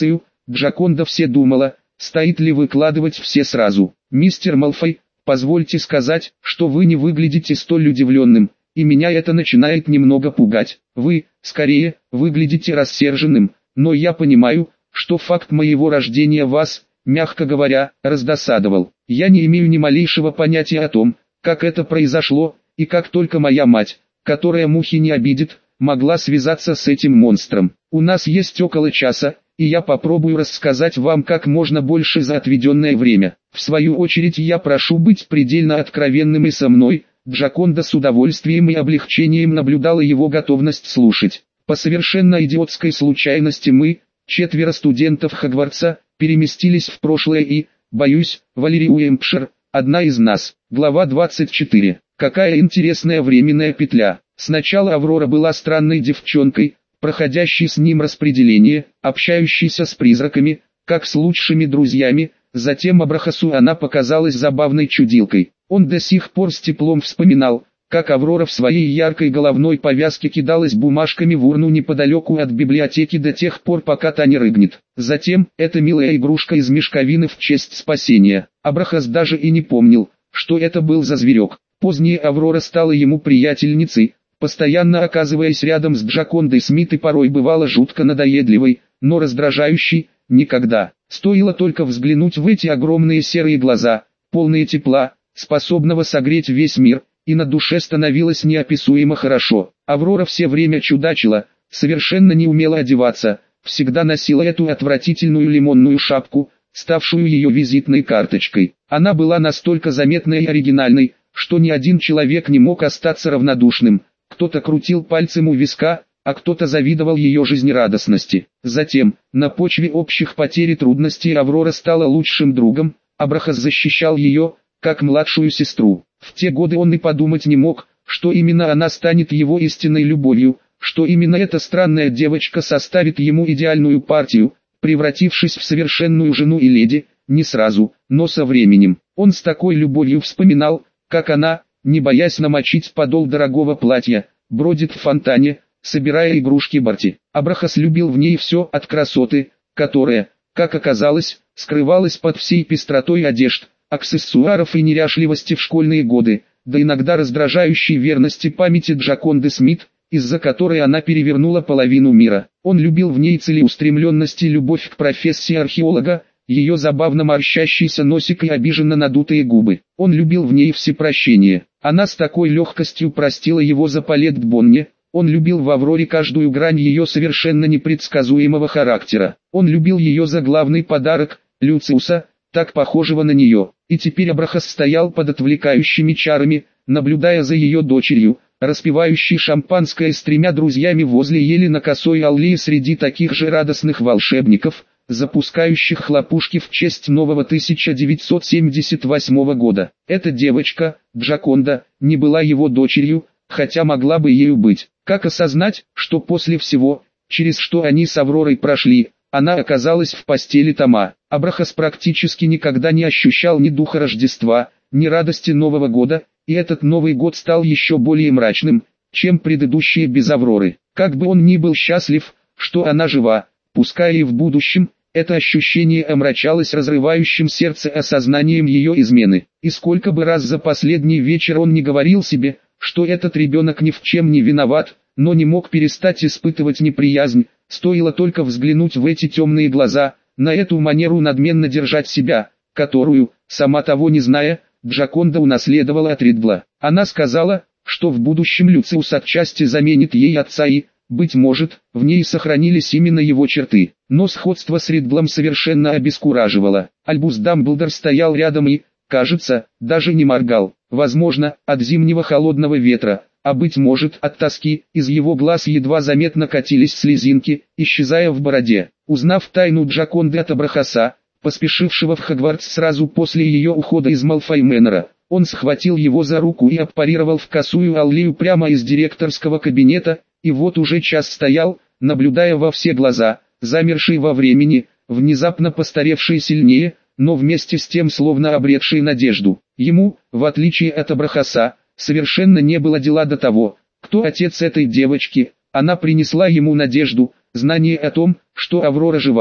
Джаконда все думала, стоит ли выкладывать все сразу. «Мистер Малфой, позвольте сказать, что вы не выглядите столь удивленным, и меня это начинает немного пугать. Вы, скорее, выглядите рассерженным, но я понимаю, что факт моего рождения вас, мягко говоря, раздосадовал. Я не имею ни малейшего понятия о том, как это произошло, и как только моя мать, которая мухи не обидит, могла связаться с этим монстром. У нас есть около часа, и я попробую рассказать вам как можно больше за отведенное время. В свою очередь я прошу быть предельно откровенным и со мной». Джаконда с удовольствием и облегчением наблюдала его готовность слушать. «По совершенно идиотской случайности мы, четверо студентов Хогвартса, переместились в прошлое и, боюсь, Валерий Уэмпшир, одна из нас». Глава двадцать четыре. Какая интересная временная петля. Сначала Аврора была странной девчонкой, проходящей с ним распределение, общающейся с призраками, как с лучшими друзьями. Затем Абрахасу она показалась забавной чудилкой. Он до сих пор с теплом вспоминал, как Аврора в своей яркой головной повязке кидалась бумажками в урну неподалеку от библиотеки до тех пор, пока та не рыгнет. Затем, эта милая игрушка из мешковины в честь спасения. Абрахас даже и не помнил, что это был за зверек. Позднее Аврора стала ему приятельницей, постоянно оказываясь рядом с Джакондой Смит и порой бывала жутко надоедливой, но раздражающей, никогда. Стоило только взглянуть в эти огромные серые глаза, полные тепла, способного согреть весь мир, и на душе становилось неописуемо хорошо. Аврора все время чудачила, совершенно не умела одеваться, всегда носила эту отвратительную лимонную шапку, ставшую ее визитной карточкой. Она была настолько заметной и оригинальной, что ни один человек не мог остаться равнодушным. Кто-то крутил пальцем у виска, а кто-то завидовал ее жизнерадостности. Затем, на почве общих потерь и трудностей Аврора стала лучшим другом, Абрахас защищал ее, как младшую сестру. В те годы он и подумать не мог, что именно она станет его истинной любовью, что именно эта странная девочка составит ему идеальную партию, превратившись в совершенную жену и леди, не сразу, но со временем. Он с такой любовью вспоминал, как она, не боясь намочить подол дорогого платья, бродит в фонтане, собирая игрушки Барти. Абрахас любил в ней все от красоты, которая, как оказалось, скрывалась под всей пестротой одежд, аксессуаров и неряшливости в школьные годы, да иногда раздражающей верности памяти Джаконды Смит, из-за которой она перевернула половину мира. Он любил в ней целеустремленность и любовь к профессии археолога, ее забавно морщащийся носик и обиженно надутые губы. Он любил в ней всепрощение. Она с такой легкостью простила его за Палет Бонне. Он любил в Авроре каждую грань ее совершенно непредсказуемого характера. Он любил ее за главный подарок, Люциуса, так похожего на нее. И теперь Абрахас стоял под отвлекающими чарами, наблюдая за ее дочерью, распивающей шампанское с тремя друзьями возле ели на косой аллее среди таких же радостных волшебников, запускающих хлопушки в честь нового тысяча девятьсот семьдесят восьмого года. Эта девочка, Джаконда, не была его дочерью, хотя могла бы ею быть. Как осознать, что после всего, через что они с Авророй прошли, она оказалась в постели Тома? Абрахас практически никогда не ощущал ни духа Рождества, ни радости Нового года, и этот Новый год стал еще более мрачным, чем предыдущие без Авроры. Как бы он ни был счастлив, что она жива, пускай и в будущем, это ощущение омрачалось разрывающим сердце осознанием ее измены. И сколько бы раз за последний вечер он не говорил себе, что этот ребенок ни в чем не виноват, но не мог перестать испытывать неприязнь, стоило только взглянуть в эти темные глаза, на эту манеру надменно держать себя, которую, сама того не зная, Джаконда унаследовала от Ридла. Она сказала, что в будущем Люциус отчасти заменит ей отца и, быть может, в ней сохранились именно его черты. Но сходство с Ридлом совершенно обескураживало. Альбус Дамблдор стоял рядом и, кажется, даже не моргал. Возможно, от зимнего холодного ветра, а быть может от тоски, из его глаз едва заметно катились слезинки, исчезая в бороде. Узнав тайну Джаконды от Абрахаса, поспешившего в Хогвартс сразу после ее ухода из Малфой Мэннера, он схватил его за руку и аппарировал в косую аллею прямо из директорского кабинета, и вот уже час стоял, наблюдая во все глаза, замерший во времени, внезапно постаревший сильнее, но вместе с тем словно обретший надежду. Ему, в отличие от Абрахаса, совершенно не было дела до того, кто отец этой девочки. Она принесла ему надежду, знание о том, что Аврора жива,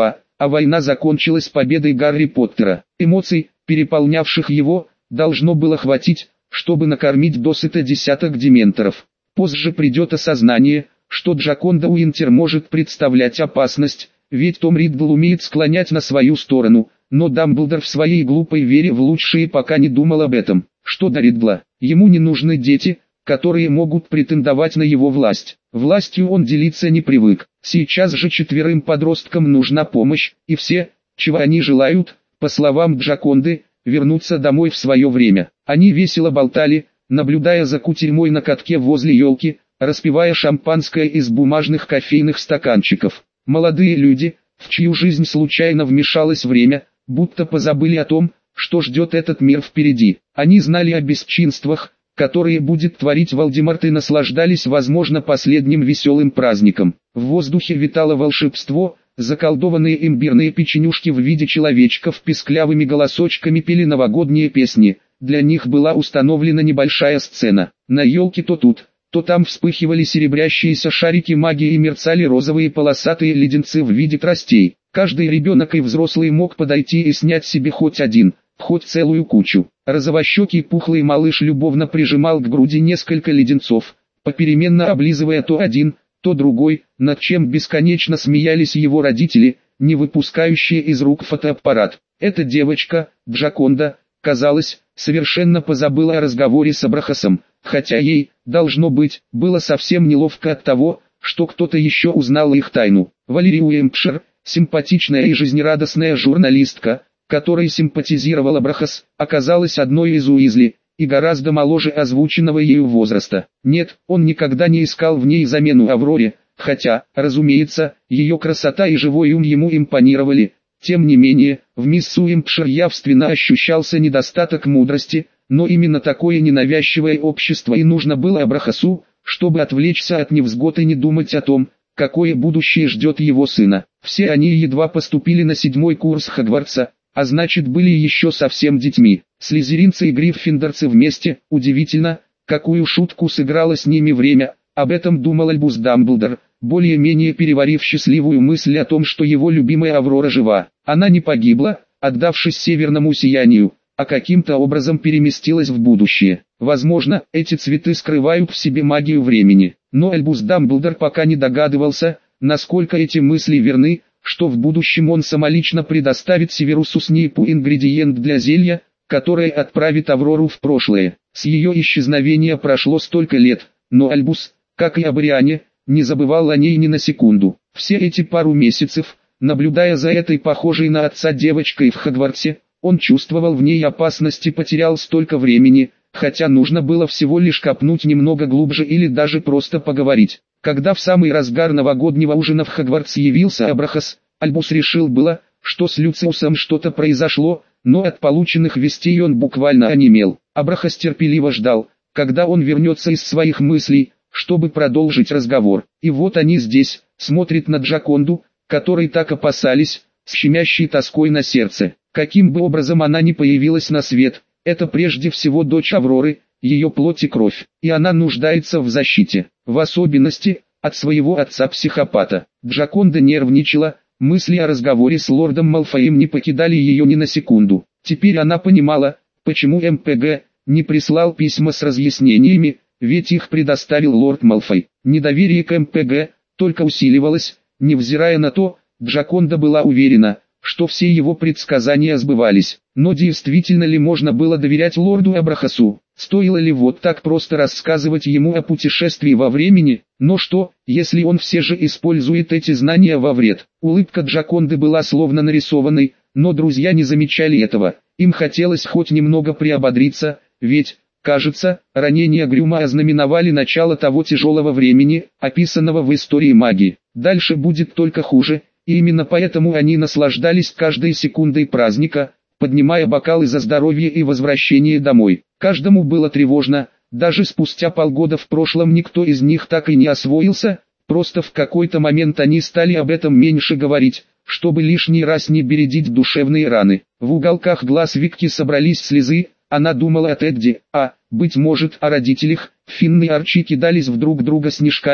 а война закончилась победой Гарри Поттера. Эмоций, переполнявших его, должно было хватить, чтобы накормить досыта десяток дементоров. Позже придет осознание, что Джаконда Уинтер может представлять опасность, ведь Том Риддл умеет склонять на свою сторону, но Дамблдор в своей глупой вере в лучшее пока не думал об этом. Что до Риддла, ему не нужны дети, которые могут претендовать на его власть. Властью он делиться не привык. Сейчас же четверым подросткам нужна помощь, и все, чего они желают, по словам Джаконды, вернуться домой в свое время. Они весело болтали, наблюдая за кутерьмой на катке возле елки, распивая шампанское из бумажных кофейных стаканчиков. Молодые люди, в чью жизнь случайно вмешалось время, будто позабыли о том, что ждет этот мир впереди. Они знали о бесчинствах, которые будет творить Волдеморт, и наслаждались, возможно, последним веселым праздником. В воздухе витало волшебство, заколдованные имбирные печенюшки в виде человечков песклявыми голосочками пели новогодние песни. Для них была установлена небольшая сцена. На елке то тут, то там вспыхивали серебрящиеся шарики магии и мерцали розовые полосатые леденцы в виде тростей. Каждый ребенок и взрослый мог подойти и снять себе хоть один, хоть целую кучу. Розовощекий пухлый малыш любовно прижимал к груди несколько леденцов, попеременно облизывая то один, то другой, над чем бесконечно смеялись его родители, не выпускающие из рук фотоаппарат. Эта девочка, Джаконда, казалось, совершенно позабыла о разговоре с Абрахасом, хотя ей, должно быть, было совсем неловко от того, что кто-то еще узнал их тайну. Валерия Уэмпшир, симпатичная и жизнерадостная журналистка, которой симпатизировал Абрахас, оказалась одной из Уизли, и гораздо моложе озвученного ею возраста. Нет, он никогда не искал в ней замену Авроре, хотя, разумеется, ее красота и живой ум ему импонировали. Тем не менее, в мисс Уэмпшир явственно ощущался недостаток мудрости, но именно такое ненавязчивое общество и нужно было Абрахасу, чтобы отвлечься от невзгод и не думать о том, какое будущее ждет его сына. Все они едва поступили на седьмой курс Хогвартса, а значит были еще совсем детьми. Слизеринцы и гриффиндорцы вместе, удивительно, какую шутку сыграло с ними время, об этом думал Альбус Дамблдор, более-менее переварив счастливую мысль о том, что его любимая Аврора жива. Она не погибла, отдавшись северному сиянию, а каким-то образом переместилась в будущее. Возможно, эти цветы скрывают в себе магию времени, но Альбус Дамблдор пока не догадывался, насколько эти мысли верны, что в будущем он самолично предоставит Северусу Снейпу ингредиент для зелья, которое отправит Аврору в прошлое. С ее исчезновения прошло столько лет, но Альбус, как и об Ариане, не забывал о ней ни на секунду. Все эти пару месяцев, наблюдая за этой похожей на отца девочкой в Хогвартсе, он чувствовал в ней опасность и потерял столько времени, хотя нужно было всего лишь копнуть немного глубже или даже просто поговорить. Когда в самый разгар новогоднего ужина в Хогвартс явился Абрахас, Альбус решил было, что с Люциусом что-то произошло, но от полученных вестей он буквально онемел. Абрахас терпеливо ждал, когда он вернется из своих мыслей, чтобы продолжить разговор. И вот они здесь, смотрят на Джаконду, которой так опасались, с щемящей тоской на сердце. Каким бы образом она ни появилась на свет, это прежде всего дочь Авроры, ее плоть и кровь, и она нуждается в защите, в особенности, от своего отца-психопата. Джаконда нервничала, мысли о разговоре с лордом Малфоем не покидали ее ни на секунду. Теперь она понимала, почему эм пэ гэ не прислал письма с разъяснениями, ведь их предоставил лорд Малфой. Недоверие к эм пэ гэ только усиливалось, невзирая на то, Джаконда была уверена, что все его предсказания сбывались. Но действительно ли можно было доверять лорду Абрахасу? Стоило ли вот так просто рассказывать ему о путешествии во времени? Но что, если он все же использует эти знания во вред? Улыбка Джаконды была словно нарисованной, но друзья не замечали этого. Им хотелось хоть немного приободриться, ведь, кажется, ранения Грюма ознаменовали начало того тяжелого времени, описанного в истории магии. Дальше будет только хуже, и именно поэтому они наслаждались каждой секундой праздника, поднимая бокалы за здоровье и возвращение домой. Каждому было тревожно, даже спустя полгода в прошлом никто из них так и не освоился, просто в какой-то момент они стали об этом меньше говорить, чтобы лишний раз не бередить душевные раны. В уголках глаз Викки собрались слезы, она думала о Тедди, а, быть может, о родителях. Финн и Арчи кидались в друг друга снежками,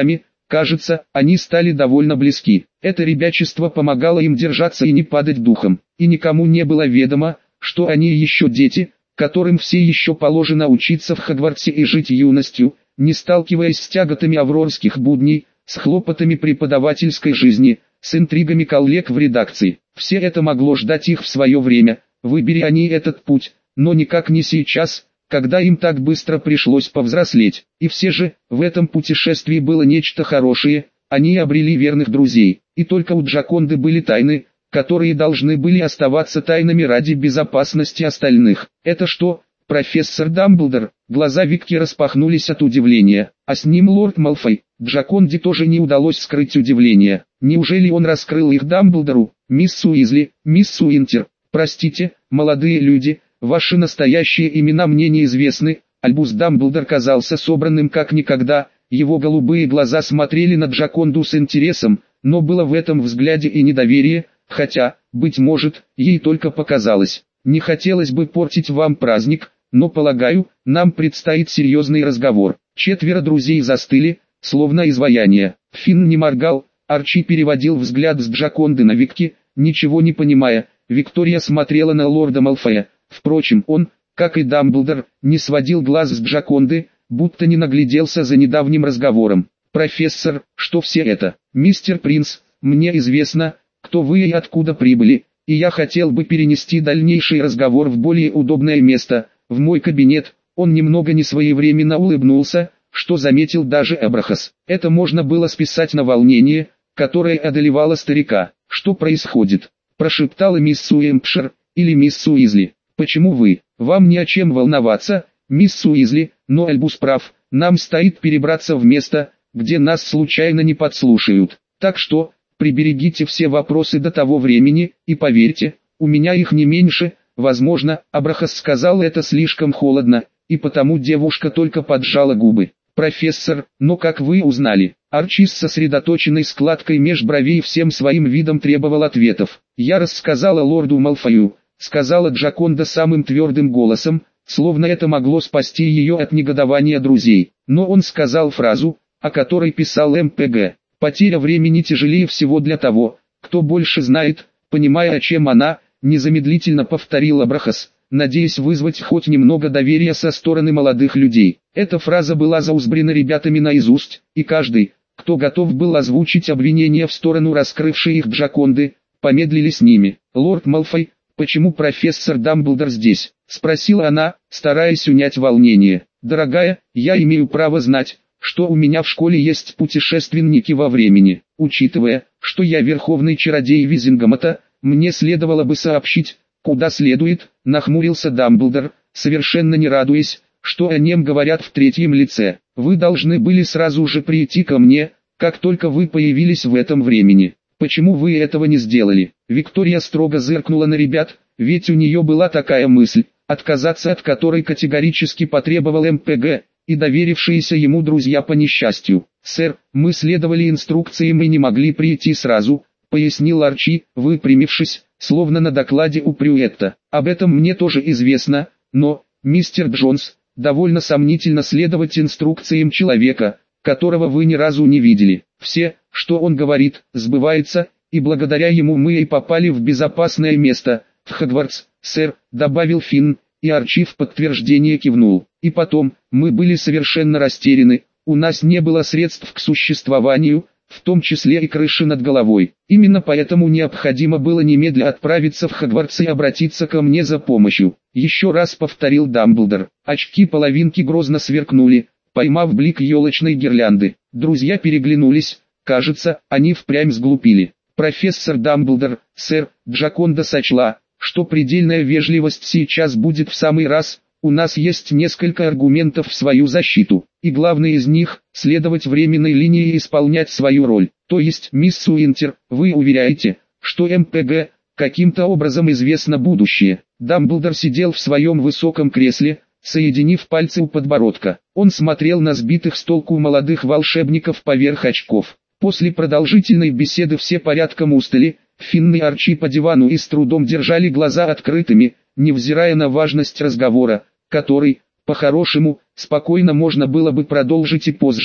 Кажется, они стали довольно близки. Это ребячество помогало им держаться и не падать духом. И никому не было ведомо, что они еще дети, которым все еще положено учиться в Хогвартсе и жить юностью, не сталкиваясь с тяготами аврорских будней, с хлопотами преподавательской жизни, с интригами коллег в редакции. Все это могло ждать их в свое время, выбери они этот путь, но никак не сейчас, когда им так быстро пришлось повзрослеть. И все же, в этом путешествии было нечто хорошее, они обрели верных друзей, и только у Джоконды были тайны, которые должны были оставаться тайнами ради безопасности остальных. Это что, профессор Дамблдор? Глаза Викки распахнулись от удивления, а с ним лорд Малфой. Джоконде тоже не удалось скрыть удивление. Неужели он раскрыл их Дамблдору? Мисс Уизли, мисс Уинтер, простите, молодые люди, ваши настоящие имена мне неизвестны. Альбус Дамблдор казался собранным как никогда, его голубые глаза смотрели на Джоконду с интересом, но было в этом взгляде и недоверие, хотя, быть может, ей только показалось. Не хотелось бы портить вам праздник, но, полагаю, нам предстоит серьезный разговор. Четверо друзей застыли, словно изваяние. Финн не моргал, Арчи переводил взгляд с Джоконды на Викки, ничего не понимая. Виктория смотрела на лорда Малфоя. Впрочем, он, как и Дамблдор, не сводил глаз с Джоконды, будто не нагляделся за недавним разговором. «Профессор, что все это? Мистер Принц, мне известно, кто вы и откуда прибыли, и я хотел бы перенести дальнейший разговор в более удобное место, в мой кабинет». Он немного несвоевременно улыбнулся, что заметил даже Абрахас. Это можно было списать на волнение, которое одолевало старика. «Что происходит?» – прошептала мисс Уэмпшир, или мисс Уизли. «Почему вы? Вам не о чем волноваться, мисс Уизли, но Альбус прав, нам стоит перебраться в место, где нас случайно не подслушают. Так что, приберегите все вопросы до того времени, и поверьте, у меня их не меньше». Возможно, Абрахас сказал это слишком холодно, и потому девушка только поджала губы. «Профессор, но как вы узнали?» Арчи с сосредоточенной складкой меж бровей всем своим видом требовал ответов. «Я рассказала лорду Малфою», — сказала Джоконда самым твердым голосом, словно это могло спасти ее от негодования друзей. Но он сказал фразу, о которой писал эм пэ гэ. «Потеря времени тяжелее всего для того, кто больше знает», понимая, о чем она, незамедлительно повторил Абрахас, надеясь вызвать хоть немного доверия со стороны молодых людей. Эта фраза была заузбрена ребятами наизусть, и каждый, кто готов был озвучить обвинения в сторону раскрывшей их Джоконды, помедлили с ними. «Лорд Малфой, почему профессор Дамблдор здесь?» — спросила она, стараясь унять волнение. «Дорогая, я имею право знать, что у меня в школе есть путешественники во времени. Учитывая, что я верховный чародей Визингомота, мне следовало бы сообщить, куда следует», — нахмурился Дамблдор, совершенно не радуясь, что о нем говорят в третьем лице. «Вы должны были сразу же прийти ко мне, как только вы появились в этом времени. Почему вы этого не сделали?» Виктория строго зыркнула на ребят, ведь у нее была такая мысль, отказаться от которой категорически потребовал эм пэ гэ, и доверившиеся ему друзья по несчастью. «Сэр, мы следовали инструкциям и не могли прийти сразу», — пояснил Арчи, выпрямившись, словно на докладе у Прюетта. «Об этом мне тоже известно, но, мистер Джонс, довольно сомнительно следовать инструкциям человека, которого вы ни разу не видели. Все, что он говорит, сбывается, и благодаря ему мы и попали в безопасное место, в Хогвартс, сэр», — добавил Финн, и Арчи в подтверждение кивнул. «И потом, мы были совершенно растеряны, у нас не было средств к существованию, в том числе и крыши над головой. Именно поэтому необходимо было немедля отправиться в Хогвартс и обратиться ко мне за помощью». Еще раз повторил Дамблдор. Очки-половинки грозно сверкнули, поймав блик елочной гирлянды. Друзья переглянулись, кажется, они впрямь сглупили. «Профессор Дамблдор, сэр», Джоконда сочла, что предельная вежливость сейчас будет в самый раз. «У нас есть несколько аргументов в свою защиту, и главный из них – следовать временной линии и исполнять свою роль. То есть, мисс Уинтер, вы уверяете, что эм пэ гэ каким-то образом известно будущее?» Дамблдор сидел в своем высоком кресле, соединив пальцы у подбородка. Он смотрел на сбитых с толку молодых волшебников поверх очков. После продолжительной беседы все порядком устали, Финн и Арчи по дивану и с трудом держали глаза открытыми, невзирая на важность разговора, который, по-хорошему, спокойно можно было бы продолжить и позже,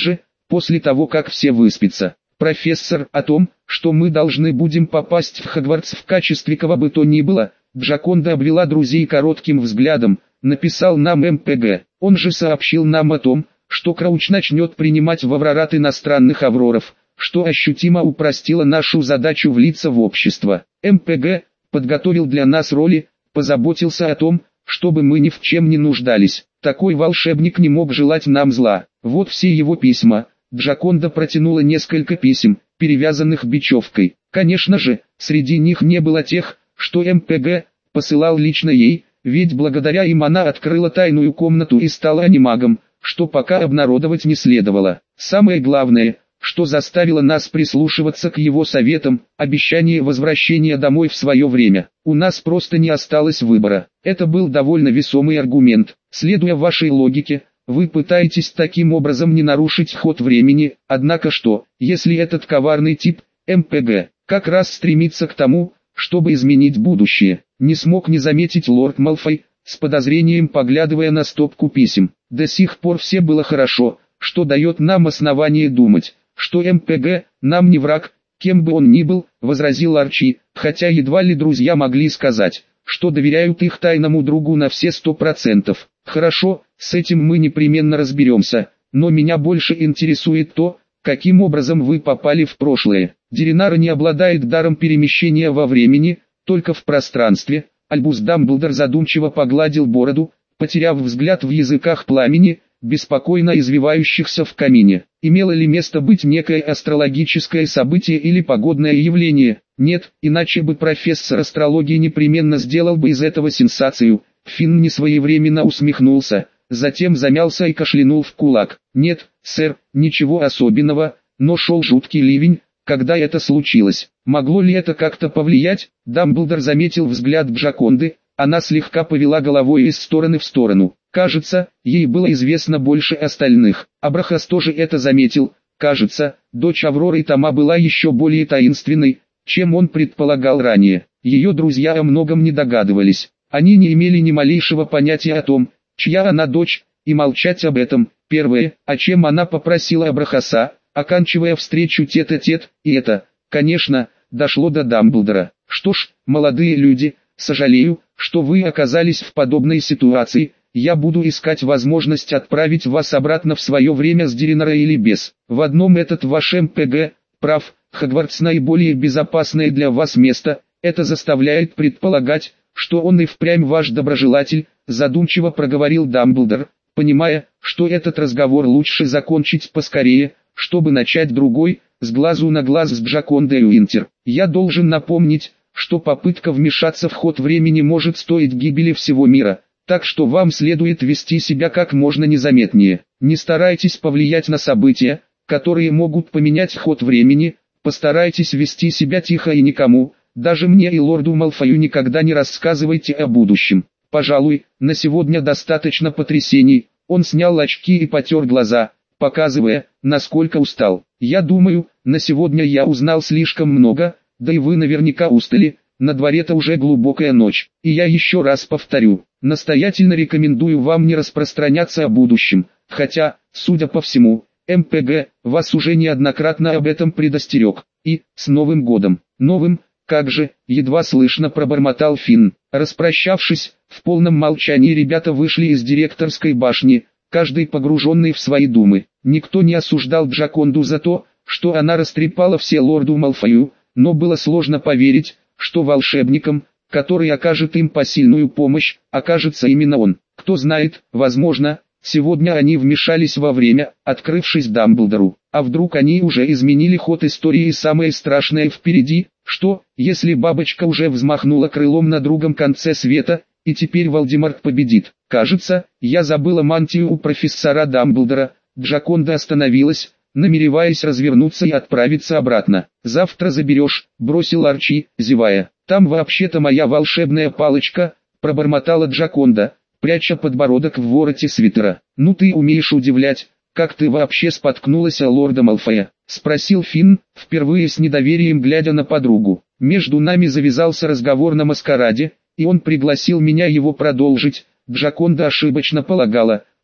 после того как все выспятся. Профессор, о том, что мы должны будем попасть в Хогвартс в качестве кого бы то ни было, Джаконда обвела друзей коротким взглядом, написал нам эм пэ гэ. Он же сообщил нам о том, что Крауч начнет принимать в Аврорат иностранных авроров, что ощутимо упростило нашу задачу влиться в общество. эм пэ гэ подготовил для нас роли, позаботился о том, чтобы мы ни в чем не нуждались. Такой волшебник не мог желать нам зла. Вот все его письма. Джаконда протянула несколько писем, перевязанных бечевкой. Конечно же, среди них не было тех, что эм пэ гэ посылал лично ей, ведь благодаря им она открыла тайную комнату и стала анимагом, что пока обнародовать не следовало. Самое главное, что заставило нас прислушиваться к его советам, обещание возвращения домой в свое время. У нас просто не осталось выбора. Это был довольно весомый аргумент. Следуя вашей логике, вы пытаетесь таким образом не нарушить ход времени, однако что, если этот коварный тип, эм пэ гэ, как раз стремится к тому, чтобы изменить будущее? Не смог не заметить лорд Малфой, с подозрением поглядывая на стопку писем. До сих пор все было хорошо, что дает нам основание думать, что эм пэ гэ нам не враг, кем бы он ни был, возразил Арчи, хотя едва ли друзья могли сказать, что доверяют их тайному другу на все сто процентов. Хорошо, с этим мы непременно разберемся, но меня больше интересует то, каким образом вы попали в прошлое. Деринара не обладает даром перемещения во времени, только в пространстве. Альбус Дамблдор задумчиво погладил бороду, потеряв взгляд в языках пламени, беспокойно извивающихся в камине. Имело ли место быть некое астрологическое событие или погодное явление? Нет, иначе бы профессор астрологии непременно сделал бы из этого сенсацию. Финн несвоевременно усмехнулся, затем замялся и кашлянул в кулак. Нет, сэр, ничего особенного, но шел жуткий ливень, когда это случилось. Могло ли это как-то повлиять? Дамблдор заметил взгляд Джаконды, она слегка повела головой из стороны в сторону. Кажется, ей было известно больше остальных. Абрахас тоже это заметил. Кажется, дочь Авроры Тома была еще более таинственной, чем он предполагал ранее. Ее друзья о многом не догадывались. Они не имели ни малейшего понятия о том, чья она дочь, и молчать об этом. Первое, о чем она попросила Абрахаса, оканчивая встречу тет-а-тет, и это, конечно, дошло до Дамблдора. Что ж, молодые люди, сожалею, что вы оказались в подобной ситуации. Я буду искать возможность отправить вас обратно в свое время с Деринара или без. В одном этот ваш эм пэ гэ прав, Хогвартс наиболее безопасное для вас место. Это заставляет предполагать, что он и впрямь ваш доброжелатель, задумчиво проговорил Дамблдор, понимая, что этот разговор лучше закончить поскорее, чтобы начать другой, с глазу на глаз с Джакондой Уинтер. Я должен напомнить, что попытка вмешаться в ход времени может стоить гибели всего мира. Так что вам следует вести себя как можно незаметнее. Не старайтесь повлиять на события, которые могут поменять ход времени, постарайтесь вести себя тихо и никому, даже мне и лорду Малфою никогда не рассказывайте о будущем. Пожалуй, на сегодня достаточно потрясений. Он снял очки и потер глаза, показывая, насколько устал. Я думаю, на сегодня я узнал слишком много, да и вы наверняка устали. На дворе-то уже глубокая ночь, и я еще раз повторю, настоятельно рекомендую вам не распространяться о будущем, хотя, судя по всему, эм пэ гэ вас уже неоднократно об этом предостерег. И, с Новым годом, новым, как же, едва слышно пробормотал Финн. Распрощавшись, в полном молчании ребята вышли из директорской башни, каждый погруженный в свои думы. Никто не осуждал Джаконду за то, что она растрепала все лорду Малфою, но было сложно поверить, что волшебником, который окажет им посильную помощь, окажется именно он. Кто знает, возможно, сегодня они вмешались во время, открывшись Дамблдору. А вдруг они уже изменили ход истории и самое страшное впереди? Что, если бабочка уже взмахнула крылом на другом конце света, и теперь Волдеморт победит? Кажется, я забыла мантию у профессора Дамблдора. Джаконда остановилась, намереваясь развернуться и отправиться обратно. «Завтра заберешь», — бросил Арчи, зевая. «Там вообще-то моя волшебная палочка», — пробормотала Джаконда, пряча подбородок в вороте свитера. «Ну ты умеешь удивлять, как ты вообще споткнулась о лорда Малфоя?» — спросил Финн, впервые с недоверием глядя на подругу. «Между нами завязался разговор на маскараде, и он пригласил меня его продолжить». Джаконда ошибочно полагала,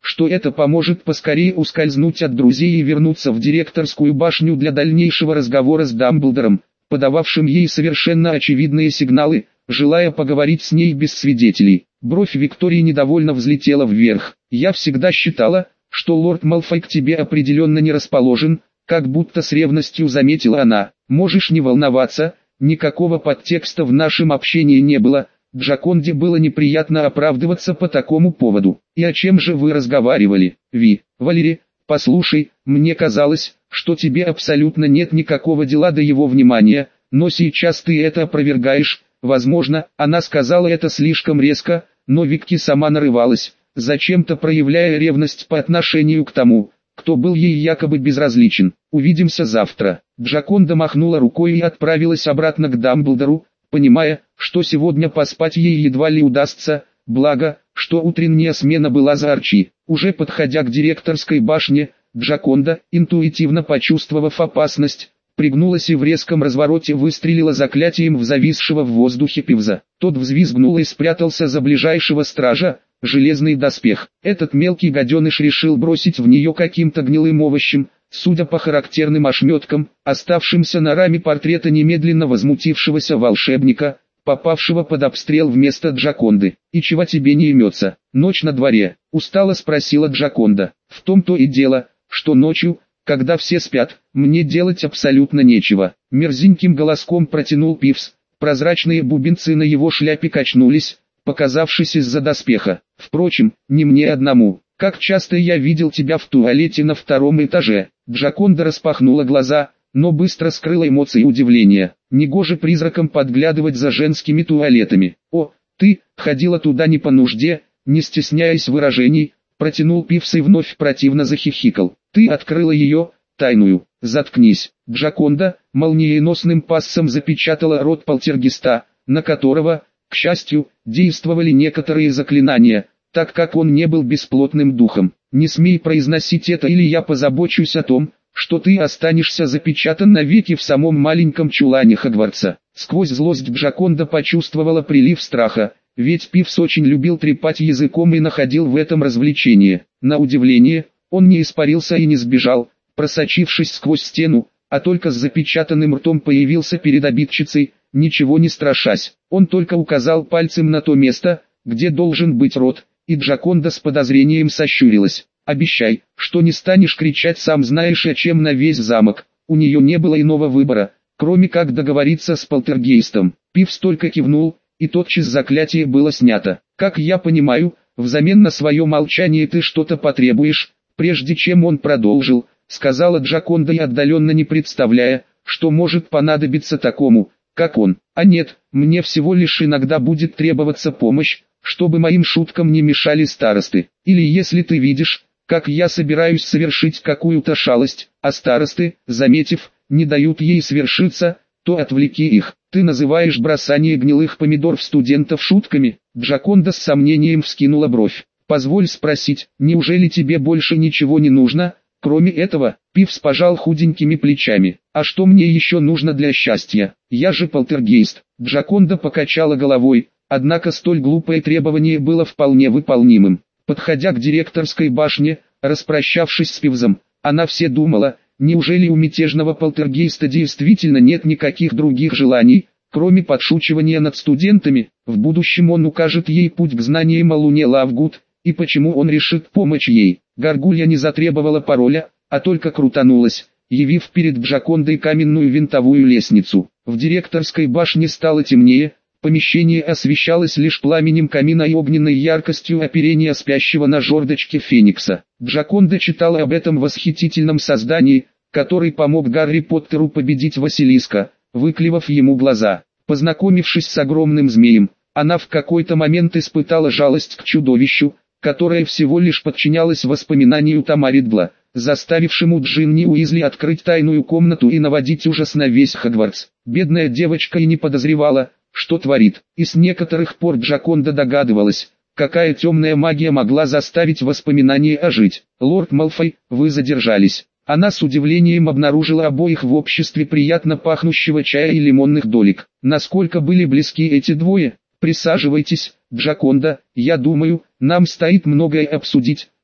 что это поможет поскорее ускользнуть от друзей и вернуться в директорскую башню для дальнейшего разговора с Дамблдором, подававшим ей совершенно очевидные сигналы, желая поговорить с ней без свидетелей. Бровь Виктории недовольно взлетела вверх. «Я всегда считала, что лорд Малфой к тебе определенно не расположен», как будто с ревностью заметила она. «Можешь не волноваться, никакого подтекста в нашем общении не было». Джаконде было неприятно оправдываться по такому поводу. «И о чем же вы разговаривали, Ви? Валери, послушай, мне казалось, что тебе абсолютно нет никакого дела до его внимания, но сейчас ты это опровергаешь». Возможно, она сказала это слишком резко, но Викки сама нарывалась, зачем-то проявляя ревность по отношению к тому, кто был ей якобы безразличен. «Увидимся завтра». Джаконда махнула рукой и отправилась обратно к Дамблдору, понимая, что сегодня поспать ей едва ли удастся, благо, что утренняя смена была за Арчи. Уже подходя к директорской башне, Джаконда, интуитивно почувствовав опасность, пригнулась и в резком развороте выстрелила заклятием в зависшего в воздухе Пивза. Тот взвизгнул и спрятался за ближайшего стража, железный доспех. Этот мелкий гаденыш решил бросить в нее каким-то гнилым овощем, судя по характерным ошметкам, оставшимся на раме портрета немедленно возмутившегося волшебника, попавшего под обстрел вместо Джаконды. «И чего тебе не имется? Ночь на дворе?» — устало спросила Джаконда. «В том-то и дело, что ночью, когда все спят, мне делать абсолютно нечего», — мерзеньким голоском протянул Пивз. Прозрачные бубенцы на его шляпе качнулись, показавшись из-за доспеха. «Впрочем, не мне одному. Как часто я видел тебя в туалете на втором этаже». Джаконда распахнула глаза, но быстро скрыла эмоции удивления. Негоже призракам подглядывать за женскими туалетами. «О, ты ходила туда не по нужде», не стесняясь выражений, протянул Пивз и вновь противно захихикал. «Ты открыла ее, тайную». «Заткнись». Джаконда молниеносным пассом запечатала рот полтергиста, на которого, к счастью, действовали некоторые заклинания, так как он не был бесплотным духом. «Не смей произносить это, или я позабочусь о том, что ты останешься запечатан навеки в самом маленьком чулане Хогвартса». Сквозь злость Джаконда почувствовала прилив страха, ведь Пивз очень любил трепать языком и находил в этом развлечение. На удивление, он не испарился и не сбежал, просочившись сквозь стену, а только с запечатанным ртом появился перед обидчицей, ничего не страшась. Он только указал пальцем на то место, где должен быть рот, и Джаконда с подозрением сощурилась. «Обещай, что не станешь кричать сам знаешь о чем на весь замок». У нее не было иного выбора, кроме как договориться с полтергейстом. Пивз только кивнул, и тотчас заклятие было снято. «Как я понимаю, взамен на свое молчание ты что-то потребуешь». Прежде чем он продолжил, сказала Джаконда и отдаленно не представляя, что может понадобиться такому, как он. «А нет, мне всего лишь иногда будет требоваться помощь, чтобы моим шуткам не мешали старосты. Или если ты видишь, как я собираюсь совершить какую-то шалость, а старосты, заметив, не дают ей свершиться, то отвлеки их». «Ты называешь бросание гнилых помидор в студентов шутками?» Джаконда с сомнением вскинула бровь. «Позволь спросить, неужели тебе больше ничего не нужно, кроме этого?» Пивз пожал худенькими плечами. «А что мне еще нужно для счастья? Я же полтергейст». Джаконда покачала головой, однако столь глупое требование было вполне выполнимым. Подходя к директорской башне, распрощавшись с Пивзом, она все думала, неужели у мятежного полтергейста действительно нет никаких других желаний, кроме подшучивания над студентами. В будущем он укажет ей путь к знаниям о Луне Лавгуд, и почему он решит помочь ей. Горгулья не затребовала пароля, а только крутанулась, явив перед Джакондой каменную винтовую лестницу. В директорской башне стало темнее, помещение освещалось лишь пламенем камина и огненной яркостью оперения спящего на жердочке феникса. Джаконда читала об этом восхитительном создании, который помог Гарри Поттеру победить Василиска, выклевав ему глаза. Познакомившись с огромным змеем, она в какой-то момент испытала жалость к чудовищу, которое всего лишь подчинялось воспоминанию Тома Ридла, заставившему Джинни Уизли открыть тайную комнату и наводить ужас на весь Хогвартс. Бедная девочка и не подозревала, что творит, и с некоторых пор Джаконда догадывалась, какая темная магия могла заставить воспоминания ожить. «Лорд Малфой, вы задержались». Она с удивлением обнаружила обоих в обществе приятно пахнущего чая и лимонных долек. Насколько были близки эти двое? «Присаживайтесь, Джаконда, я думаю, нам стоит многое обсудить»,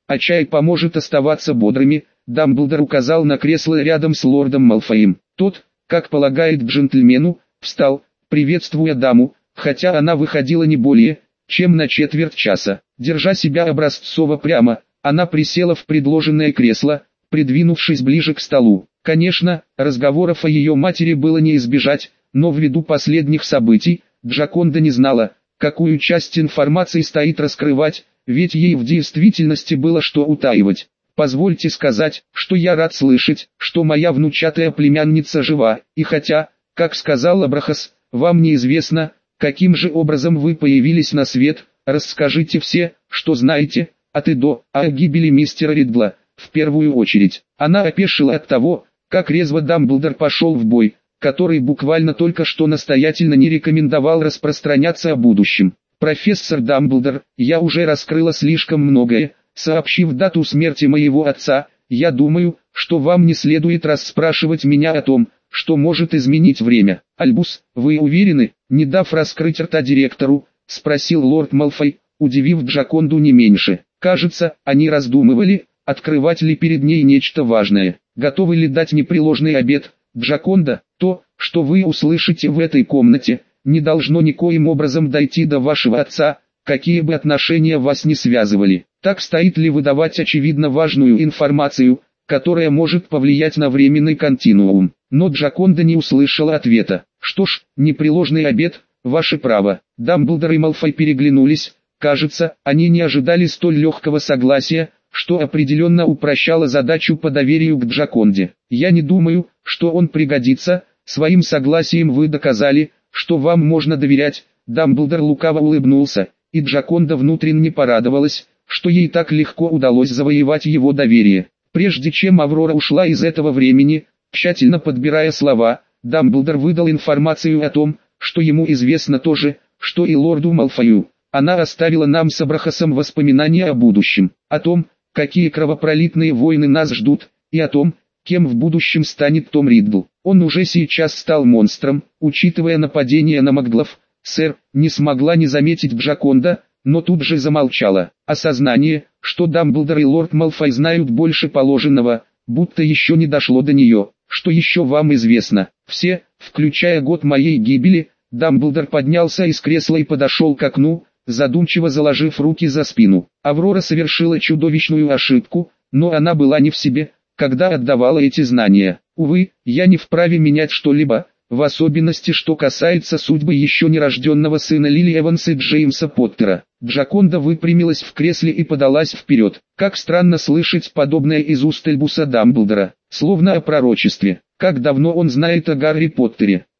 а чай поможет оставаться бодрыми. Дамблдор указал на кресло рядом с лордом Малфоем. Тот, как полагает джентльмену, встал, приветствуя даму, хотя она выходила не более, чем на четверть часа. Держа себя образцово прямо, она присела в предложенное кресло, придвинувшись ближе к столу. Конечно, разговоров о ее матери было не избежать, но ввиду последних событий, Джаконда не знала, какую часть информации стоит раскрывать, ведь ей в действительности было что утаивать. «Позвольте сказать, что я рад слышать, что моя внучатая племянница жива, и хотя, как сказал Абрахас, вам неизвестно, каким же образом вы появились на свет, расскажите все, что знаете, от и до, о гибели мистера Ридла, в первую очередь». Она опешила от того, как резво Дамблдор пошел в бой, который буквально только что настоятельно не рекомендовал распространяться о будущем. «Профессор Дамблдор, я уже раскрыла слишком многое, сообщив дату смерти моего отца. Я думаю, что вам не следует расспрашивать меня о том, что может изменить время». «Альбус, вы уверены?» — не дав раскрыть рта директору, спросил лорд Малфой, удивив Джаконду не меньше. Кажется, они раздумывали, открывать ли перед ней нечто важное. «Готовы ли дать непреложный обет, Джаконда? То, что вы услышите в этой комнате, не должно никоим образом дойти до вашего отца, какие бы отношения вас не связывали. Так стоит ли выдавать очевидно важную информацию, которая может повлиять на временный континуум?» Но Джаконда не услышала ответа. «Что ж, непреложный обет, ваше право». Дамблдор и Малфой переглянулись. Кажется, они не ожидали столь легкого согласия, что определенно упрощало задачу по доверию к Джаконде. «Я не думаю, что он пригодится. Своим согласием вы доказали, что вам можно доверять». Дамблдор лукаво улыбнулся, и Джаконда внутренне порадовалась, что ей так легко удалось завоевать его доверие. Прежде чем Аврора ушла из этого времени, тщательно подбирая слова, Дамблдор выдал информацию о том, что ему известно то же, что и лорду Малфою. Она оставила нам с Абрахасом воспоминания о будущем, о том, какие кровопролитные войны нас ждут, и о том, кем в будущем станет Том Риддл. Он уже сейчас стал монстром, учитывая нападение на Маглов. «Сэр», не смогла не заметить Джаконда, но тут же замолчала. Осознание, что Дамблдор и лорд Малфой знают больше положенного, будто еще не дошло до нее. «Что еще вам известно?» «Все, включая год моей гибели». Дамблдор поднялся из кресла и подошел к окну, задумчиво заложив руки за спину. Аврора совершила чудовищную ошибку, но она была не в себе, когда отдавала эти знания. «Увы, я не вправе менять что-либо, в особенности что касается судьбы еще нерожденного сына Лили Эванса и Джеймса Поттера». Джаконда выпрямилась в кресле и подалась вперед. Как странно слышать подобное из уст Альбуса Дамблдора, словно о пророчестве. Как давно он знает о Гарри Поттере.